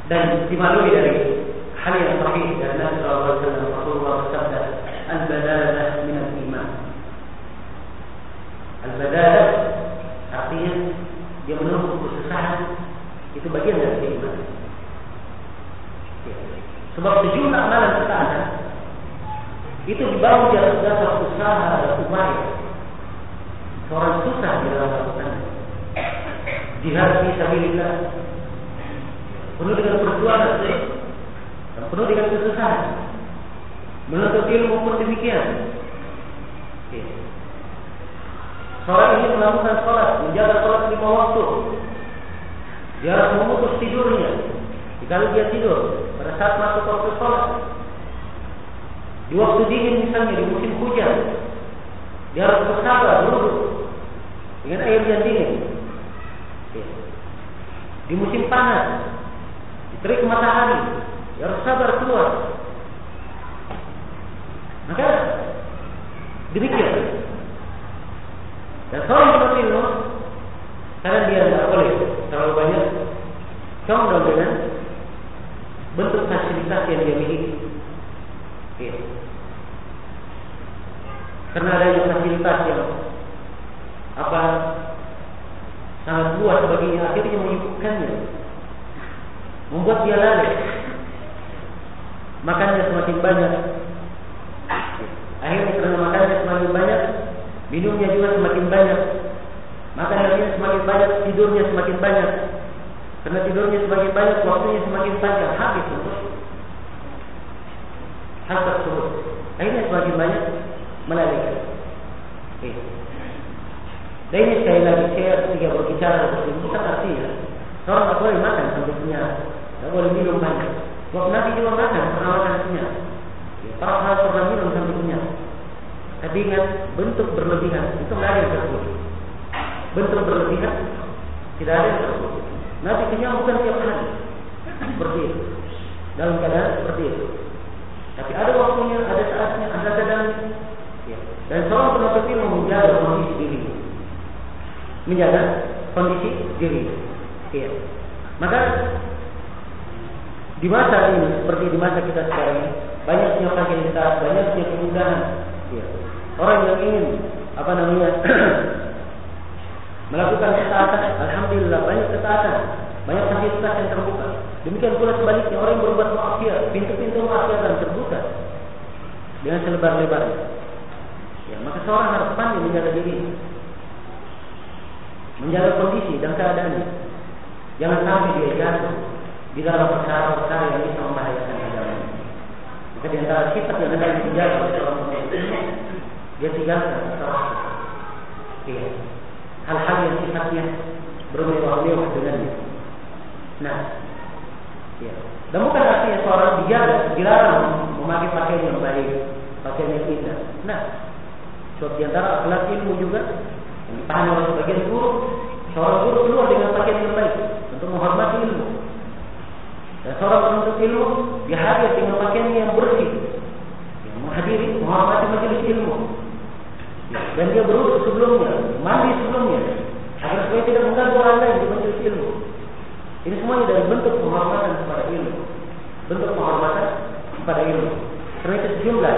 Dan dimaklumi dari hal yang sahih dari Nabi sallallahu alaihi wasallam, Rasulullah bersabda, "Al-badalah min al-iman." Al-badalah artinya dia menunggu kesusahan, itu bagian dari iman. Sebab sejumlah amalan ketaatan itu dibangun di atas dasar usaha dan upaya. Seorang susah di dalam melakukannya. Jihad fi sabilillah penuh dengan perjuangan dan penuh dengan kesusahan. Menuntut ilmu pun demikian. Seorang ini melakukan sholat, menjaga sholat lima waktu. Dia harus memutus tidurnya. Jika dia tidur pada saat masuk waktu sholat, di waktu dingin misalnya, di musim hujan, dia harus bersabar duduk dengan air yang dingin. Di musim panas, di terik matahari, dia harus sabar keluar. Maka demikian. Dan seorang penuntut ilmu, karena dia tidak boleh terlalu banyak condong dengan bentuk fasilitas yang dia miliki. Ya. Karena adanya fasilitas yang apa sangat luas baginya, akhirnya menyibukkannya, membuat dia lalai. Makannya semakin banyak, akhirnya karena makannya semakin banyak, minumnya juga semakin banyak, makanannya semakin banyak, tidurnya semakin banyak. Karena tidurnya semakin banyak, waktunya semakin panjang, habis untuk hal tersebut. Akhirnya semakin banyak melalaikan. Okay. Dan ini sekali lagi saya ketika berbicara seperti bukan artinya seorang tak boleh makan sampai kenyang, tak boleh minum banyak. Sebab Nabi juga makan pernah makan kenyang. Para sahabat pernah minum sampai kenyang. Tapi ingat, bentuk berlebihan itu tidak ada yang tersebut. Bentuk berlebihan tidak ada yang tersebut. Nabi kenyang bukan tiap hari seperti itu, dalam keadaan seperti itu. Tapi ada waktunya, ada saatnya, ada keadaan. Ya. Dan seorang penuntut ilmu menjaga kondisi diri, menjaga kondisi diri. Ya. Maka di masa ini, seperti di masa kita sekarang ini, banyaknya fasilitas, banyaknya kemudahan. Ya. Orang yang ingin apa namanya melakukan ketaatan, alhamdulillah banyak ketaatan, banyak fasilitas yang terbuka. Demikian pula sebaliknya, orang yang berbuat maksiat, pintu-pintu maksiat dan terbuka dengan selebar-lebarnya. Ya, maka seorang harus pandai menjaga diri, menjaga kondisi dan keadaannya. Jangan sampai dia jatuh di dalam perkara-perkara yang bisa membahayakan agama. Maka di antara sifat yang hendak dijaga oleh seorang penuntut ilmu, dia tinggalkan kesalahan. Iya. Hal-hal yang sifatnya bermewah-mewah dengannya. Nah, ya. Dan bukan artinya seorang dijaga, dilarang memakai pakaian yang baik, pakaian yang indah. Nah, sebab di antara akhlak ilmu juga yang dipahami oleh sebagian guru, seorang guru keluar dengan pakaian yang baik untuk menghormati ilmu. Dan seorang penuntut ilmu dia hadir dengan pakaian yang bersih, yang menghadiri, menghormati majelis ilmu. Dan dia berwudu sebelumnya, mandi sebelumnya, agar supaya tidak mengganggu orang lain di majelis ilmu. Ini semuanya dari bentuk penghormatan kepada ilmu, bentuk penghormatan kepada ilmu. Karena itu sejumlah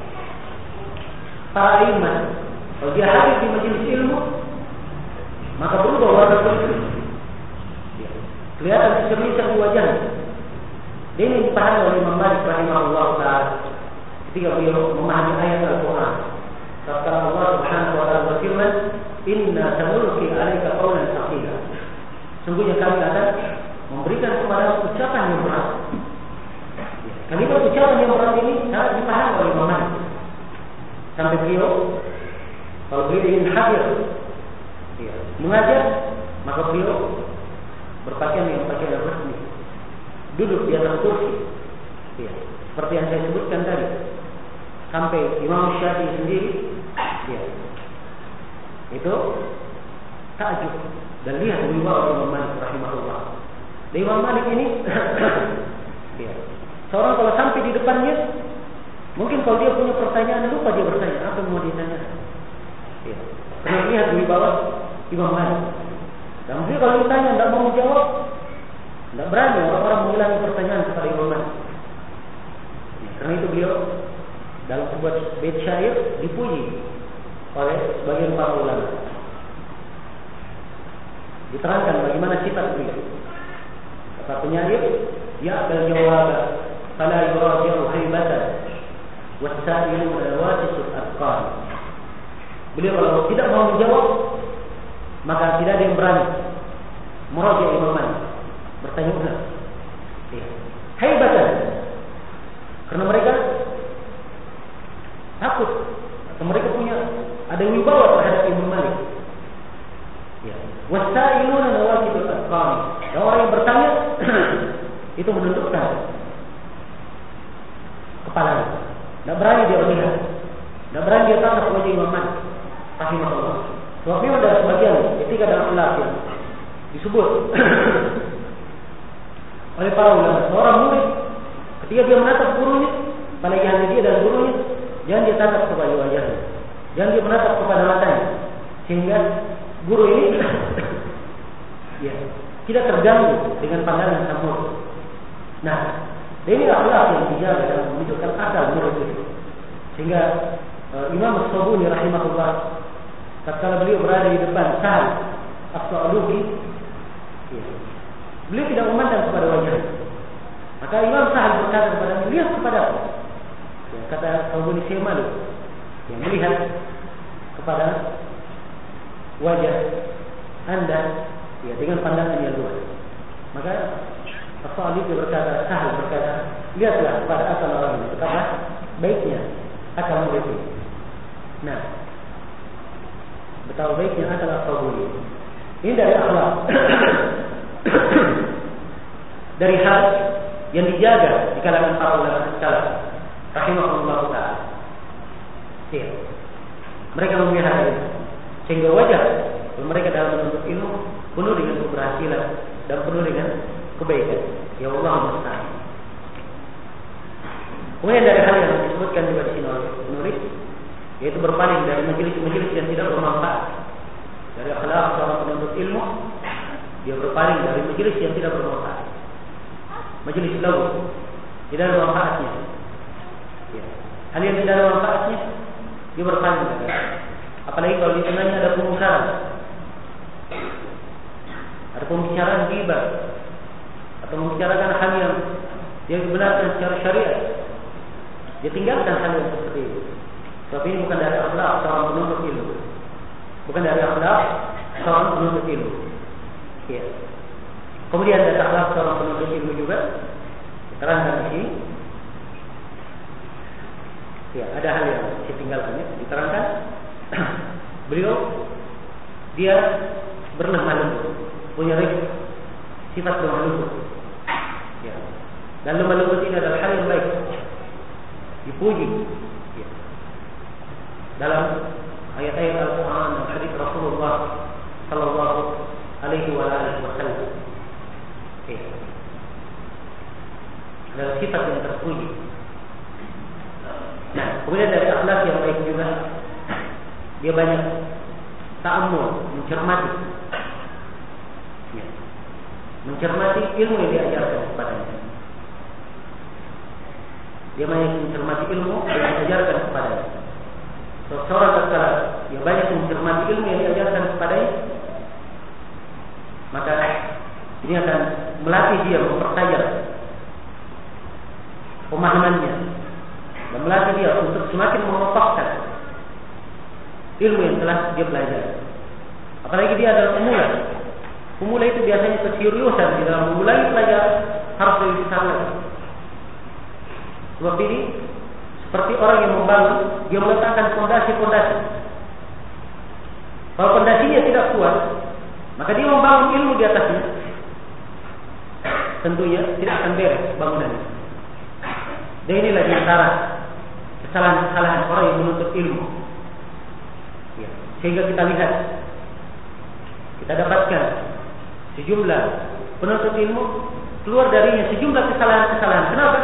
para imam, kalau dia hadir di majelis ilmu, maka berubah warna kulit, kelihatan kecernisan di wajahnya. Dia ini dipahami oleh Imam Malik rahimahullah taala ketika beliau memahami ayat Al-Quran. Kata Allah Subhanahu wa taala berfirman, "Inna sanulqi 'alaika qawlan tsaqila." Sungguhnya kami akan memberikan kepada ucapan yang berat. Kalimat ucapan yang berat ini sangat dipahami oleh Imam Malik. Sampai beliau, kalau beliau ingin hadir ya, mengajar, maka beliau berpakaian yang pakaian resmi, duduk di atas kursi, ya, seperti yang saya sebutkan tadi. Sampai Imam Syafi'i sendiri, ya, itu takjub dan lihat wibawa Imam Malik rahimahullah. Dan Imam Malik ini, ya, seorang kalau sampai di depannya, mungkin kalau dia punya pertanyaan lupa dia bertanya apa yang mau ditanya. Ya, karena lihat wibawa Imam Malik. Dan mungkin kalau ditanya tidak mau menjawab, Tidak berani orang-orang mengulangi pertanyaan kepada Imam Malik. Ya, karena itu beliau dalam sebuah bait syair dipuji oleh sebagian para ulama. Diterangkan bagaimana sifat beliau. Kata penyair, ya bal jawab fala yuraji'u haibatan wasailu wasit al-afkar. Beliau kalau tidak mau menjawab, maka tidak ada yang berani meraja Imam Malik bertanya ulang. Ya. Haibatan, karena mereka takut atau mereka punya ada wibawa terhadap Imam Malik. Ya. Wasailuna nawakidul afkar. Dan orang yang bertanya itu menundukkan kepalanya. Tidak berani dia melihat, tidak berani dia tatap wajah Imam Malik rahimahullah. Sebab memang ada sebagian ketika dalam akhlak yang disebut oleh para ulama, seorang murid ketika dia menatap gurunya, apalagi hanya dia dan gurunya, jangan dia tatap kepada wajahnya, jangan dia menatap kepada matanya, sehingga guru ini ya, tidak terganggu dengan pandangan sang murid. Nah, ini akhlak yang dijaga dalam menunjukkan akal murid itu. Sehingga uh, Imam As-Sabuni rahimahullah, tatkala beliau berada di depan Sahal As-Sa'lubi, ya, beliau tidak memandang kepada wajahnya. Maka Imam Sahal berkata kepada beliau, lihat kepada aku. Ya, kata As-Sabuni, saya malu yang melihat kepada wajah anda ya, dengan pandangan yang luas. Maka As-Sa'lubi berkata, Sahal berkata, lihatlah kepada akal orang ini, betapa baiknya akal murid ini. Nah, betapa baiknya akal As-Sabuni. Ini dari akhlak, dari hal yang dijaga di kalangan para ulama salaf rahimahullah taala. Ya. Mereka memelihara itu sehingga wajar mereka dalam menuntut ilmu penuh dengan keberhasilan dan penuh dengan kebaikan. Ya Allah musta'an. Kemudian dari hal yang disebutkan juga di sini oleh penulis, yaitu berpaling dari majelis-majelis yang tidak bermanfaat. Dari akhlak seorang penuntut ilmu, dia berpaling dari majelis yang tidak bermanfaat. Majelis lagu tidak ada manfaatnya. Ya. Hal yang tidak ada manfaatnya, dia berpaling dari. Apalagi kalau di tengahnya ada pemungkaran, ada pembicaraan ghibah, atau membicarakan hal yang yang dibenarkan secara syariat, dia tinggalkan hal yang seperti itu. Tapi ini bukan dari akhlak seorang penuntut ilmu, bukan dari akhlak seorang penuntut ilmu. Ya. Kemudian dari akhlak seorang penuntut ilmu juga diterangkan di sini. Ya, ada hal yang ditinggalkannya, diterangkan. Beliau dia berlemah lembut, punya sifat lemah lembut. Ya. Dan lemah lembut ini adalah hal yang baik, dipuji. Ya. Dalam ayat-ayat Al-Quran dan hadis Rasulullah Sallallahu Alaihi Wasallam, ya. Adalah sifat yang terpuji. Nah, kemudian dari akhlak yang baik juga, dia banyak ta'ammul, mencermati, ya. mencermati ilmu yang diajarkan kepadanya. Dia banyak mencermati ilmu yang diajarkan kepadanya. Seorang tatkala yang banyak mencermati ilmu yang diajarkan kepadanya, maka ini akan melatih dia mempertajam pemahamannya dan melatih dia untuk semakin mengotakkan ilmu yang telah dia pelajari. Apalagi dia adalah pemula. Pemula itu biasanya keseriusan di dalam memulai pelajaran harus lebih besar lagi. Sebab ini seperti orang yang membangun, dia meletakkan fondasi-fondasi. Kalau fondasinya tidak kuat, maka dia membangun ilmu di atasnya, tentunya tidak akan beres bangunannya. Dan inilah di antara kesalahan-kesalahan orang yang menuntut ilmu. Ya. Sehingga kita lihat, kita dapatkan sejumlah penuntut ilmu keluar darinya sejumlah kesalahan-kesalahan. Kenapa?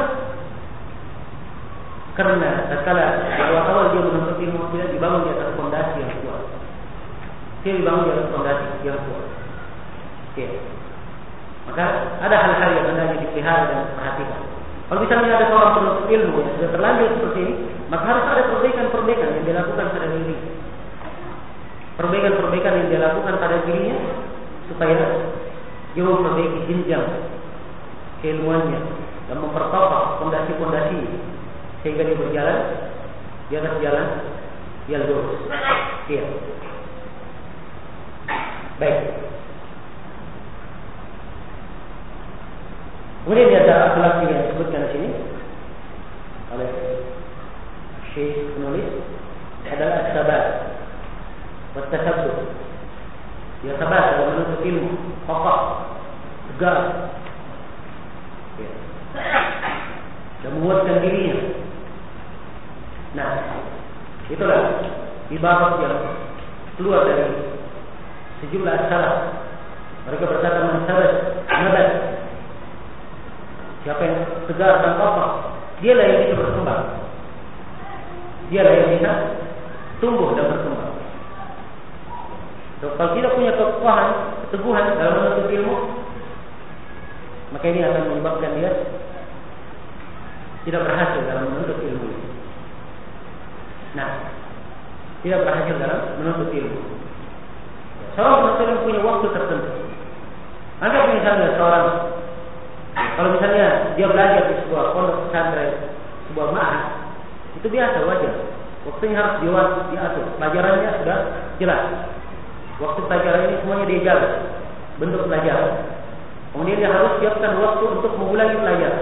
Karena tatkala awal-awal dia menuntut ilmu tidak dibangun di atas fondasi yang kuat. Dia dibangun di atas fondasi yang kuat. Ya. Maka maka ada hal-hal yang hendaknya dipelihara dan diperhatikan. Kalau misalnya ada seorang penuntut ilmu yang sudah terlanjur seperti ini, maka harus ada perbaikan-perbaikan yang dilakukan pada diri. Perbaikan-perbaikan yang dilakukan pada dirinya supaya dia memperbaiki jenjang keilmuannya dan memperkokoh fondasi-fondasi sehingga dia berjalan di atas jalan yang lurus. Iya. Baik. Kemudian ada akhlak yang disebutkan di sini oleh Syekh penulis adalah as-sabat, wat-tasabbut. Dia sabar dalam menuntut ilmu, kokoh, tegar, ya, dan menguatkan dirinya. Nah, itulah ibarat yang keluar dari sejumlah salaf. Mereka berkata mensabat, nabat. Siapa yang tegar dan kokoh, dialah yang bisa berkembang. Dialah yang bisa tumbuh dan berkembang. So, kalau tidak punya kekokohan, keteguhan dalam menuntut ilmu, maka ini akan menyebabkan dia tidak berhasil dalam menuntut ilmu. Nah, tidak berhasil dalam menuntut ilmu. Seorang penuntut ilmu punya waktu tertentu. Anggap misalnya seorang, kalau misalnya dia belajar di sebuah pondok pesantren, sebuah ma'had, itu biasa, wajar. Waktunya harus diatur. Pelajarannya sudah jelas. Waktu pelajaran ini semuanya dia jaga, bentuk pelajaran. Kemudian dia harus siapkan waktu untuk mengulangi pelajaran.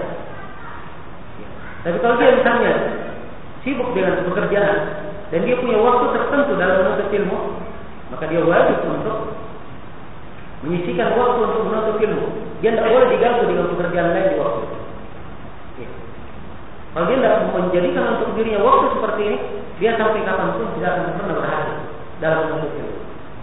Tapi kalau dia misalnya sibuk dengan pekerjaan dan dia punya waktu tertentu dalam menuntut ilmu, maka dia wajib untuk menyisihkan waktu untuk menuntut ilmu. Dia tidak boleh diganggu dengan pekerjaan lain di waktu itu. Ya. Kalau dia tidak menjadikan untuk dirinya waktu seperti ini, dia sampai kapanpun tidak akan pernah berhasil dalam menuntut ilmu.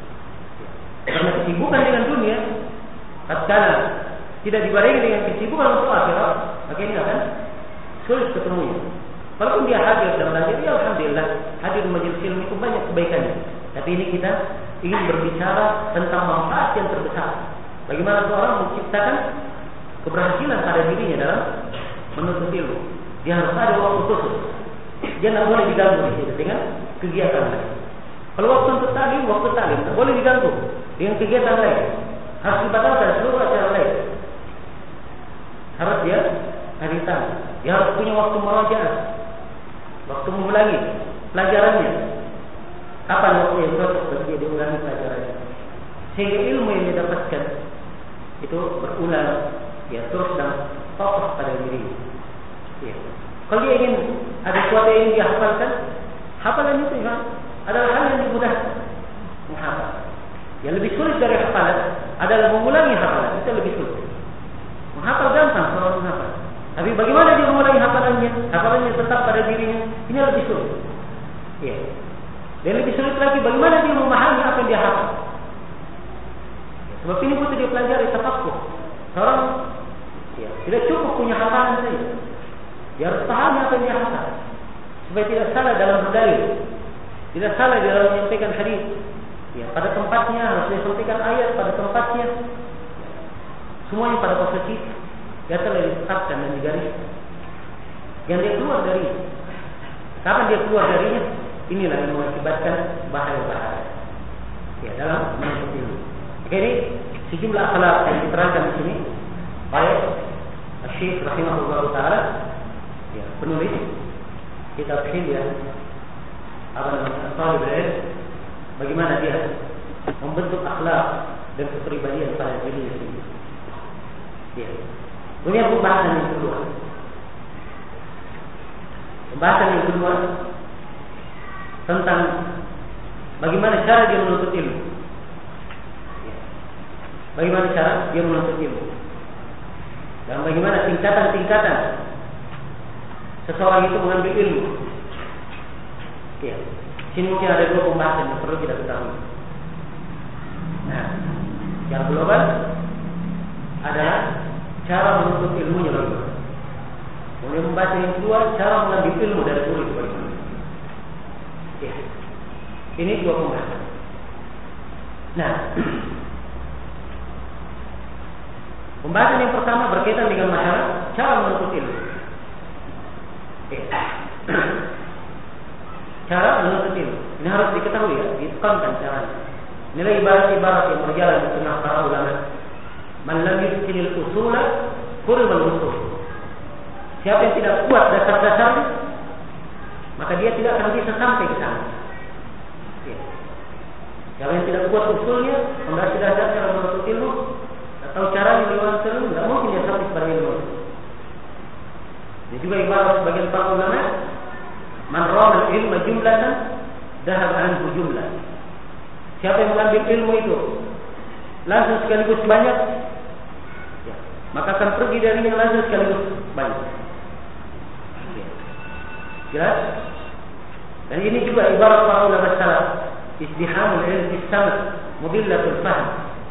Ya. Karena kesibukan dengan dunia, tatkala tidak dibarengi dengan kesibukan untuk akhirat, maka ini akan sulit ketemunya. Walaupun dia hadir dan belajar, ya alhamdulillah, hadir majelis ilmu itu banyak kebaikannya. Tapi ini kita ingin berbicara tentang manfaat yang terbesar. Bagaimana seorang menciptakan keberhasilan pada dirinya dalam menuntut ilmu. Dia harus ada waktu khusus. Dia tidak boleh diganggu di situ dengan kegiatan lain. Kalau waktu untuk talim, waktu talim tidak boleh diganggu dengan kegiatan lain. Harus dibatalkan seluruh acara lain. Harus dia hari talim. Dia harus punya waktu merajaah, waktu mengulangi pelajarannya. Kapan waktu yang cocok bagi dia diulangi pelajarannya, sehingga ilmu yang dia dapatkan itu berulang, ya, terus dan kokoh pada diri. Ya. Kalau dia ingin ada sesuatu yang dia hafalkan, hafalan itu ya, adalah hal yang dimudahkan menghafal. Yang lebih sulit dari hafalan adalah mengulangi hafalan. Itu lebih sulit. Menghafal gampang, seorang menghafal. Tapi bagaimana dia mengulangi hafalannya? Hafalannya tetap pada dirinya. Ini lebih sulit. Ya. Dan lebih sulit lagi bagaimana dia memahami apa yang dia hafal. Sebab ini butuh dia pelajari tafaqquh. Seorang ya, tidak cukup punya hafalan saja. Dia harus pahami apa yang dia hafal, supaya tidak salah dalam berdalil, tidak salah dalam menyampaikan hadis. Ya, pada tempatnya harus dia sampaikan ayat pada tempatnya. Semuanya pada posisi dia telah ditetapkan dan digariskan. Yang dia keluar dari, kapan dia keluar darinya? Inilah yang mengakibatkan bahaya-bahaya ya dalam menuntut ilmu. Jadi sejumlah akhlak yang diterangkan di sini oleh Syekh rahimahullah taala, ya, penulis kitab Hilyah apa namanya Talib Ilm, bagaimana dia membentuk akhlak dan kepribadian pada dirinya sendiri. Ya. Kemudian pembahasan yang kedua, pembahasan yang kedua tentang bagaimana cara dia menuntut ilmu. Bagaimana cara dia menuntut ilmu, dan bagaimana tingkatan-tingkatan seseorang itu mengambil ilmu. Ya, sini mungkin ada dua pembahasan yang perlu kita ketahui. Nah, yang global adalah cara menuntut ilmunya bagaimana. Kemudian pembahasan yang kedua, cara mengambil ilmu dari guru itu bagaimana. Ya, ini dua pembahasan. Nah, Pembahasan yang pertama berkaitan dengan masalah cara menuntut ilmu. Cara menuntut ilmu. Ini harus diketahui ya, ditekankan caranya. Nilai ibarat-ibarat yang berjalan di tengah para ulama. Man lam yuskinil usula kurimal usul. Siapa yang tidak kuat dasar-dasarnya, maka dia tidak akan bisa sampai ke sana. Ya. Siapa yang tidak kuat usulnya, fondasi dasar cara menuntut ilmu, atau cara menuntut ilmu, tidak mungkin dia sampai kepada ilmu. Ini juga ibarat sebagian para ulama, man rama ilmu jumlatan, dahab anhu jumlah. Siapa yang mengambil ilmu itu langsung sekaligus banyak, ya, maka akan pergi darinya langsung sekaligus banyak. Ya. Jelas? Dan ini juga ibarat para ulama salaf, izdihamul ilmi samad, mudillatul fahm.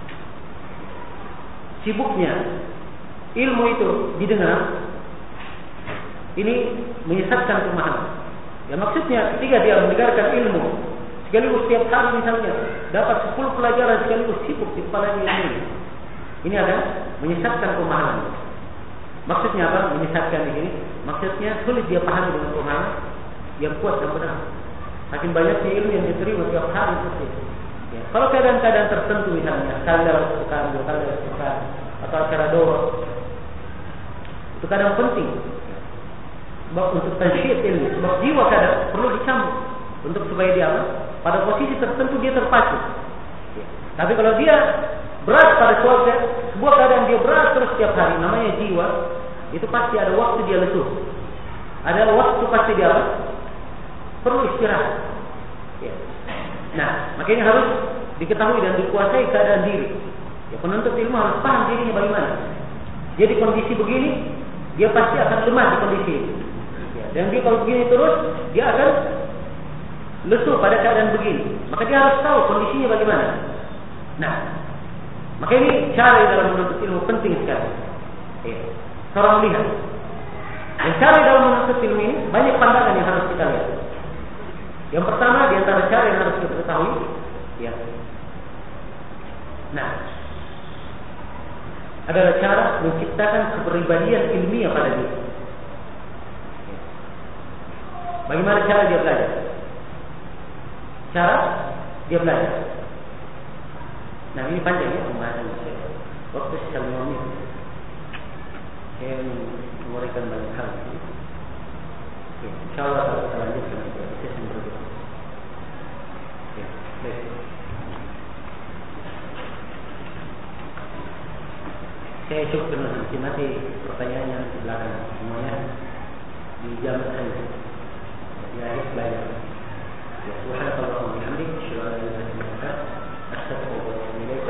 Sibuknya ilmu itu didengar, ini menyesatkan pemahaman. Ya, maksudnya ketika dia mendengarkan ilmu sekaligus setiap hari misalnya dapat sepuluh pelajaran sekaligus sibuk di kepalanya ini. Ini ada menyesatkan pemahaman. Maksudnya apa? Menyesatkan di sini. Maksudnya sulit dia pahami dengan pemahaman yang kuat dan benar. Makin banyaknya ilmu yang diterima setiap hari itu. Ya. Kalau keadaan-keadaan tertentu misalnya sekali dalam sepekan, dua kali dalam sepekan, atau acara doa, itu kadang penting. Sebab untuk tasyid ilmu, sebab jiwa kadang perlu dicambuk untuk supaya dia apa? Pada posisi tertentu dia terpacu. Ya. Tapi kalau dia berat pada suatu sebuah keadaan dia berat terus setiap hari, namanya jiwa, itu pasti ada waktu dia lesu. Ada waktu pasti dia apa? Perlu istirahat. Ya. Nah, makanya harus diketahui dan dikuasai keadaan diri. Ya, penuntut ilmu harus paham dirinya bagaimana. Dia di kondisi begini, dia pasti akan lemah di kondisi ini. Ya, dan dia kalau begini terus, dia akan lesu pada keadaan begini. Maka dia harus tahu kondisinya bagaimana. Nah, maka ini cara dalam menuntut ilmu penting sekali. Ya. Seorang lihat. Dan cara dalam menuntut ilmu ini banyak pandangan yang harus kita lihat. Yang pertama di antara cara yang harus kita ketahui, ya. Nah, adalah cara menciptakan kepribadian ilmiah pada diri. Bagaimana cara dia belajar? Cara dia belajar. Nah, ini panjang ya pembahasan saya. Waktu saya lima menit. Saya menguraikan banyak hal. Ya, insyaallah kita lanjutkan di sesi berikutnya. Ya, baik. Saya cukup nanti nanti pertanyaannya di belakang semuanya dijawab saja. Ya, harus belajar. Ya, subhanallah wa bihamdihi, asyhadu an la ilaha illa anta, astaghfiruka wa atubu ilaik.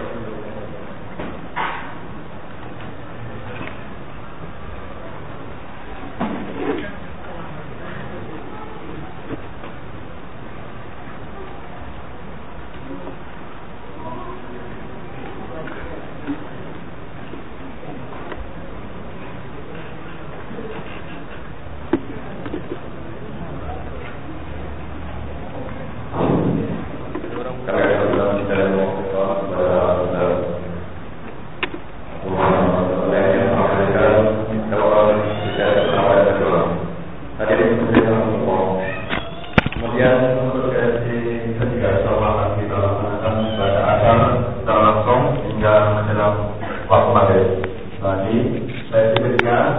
Waktu maghrib. Nanti saya diberikan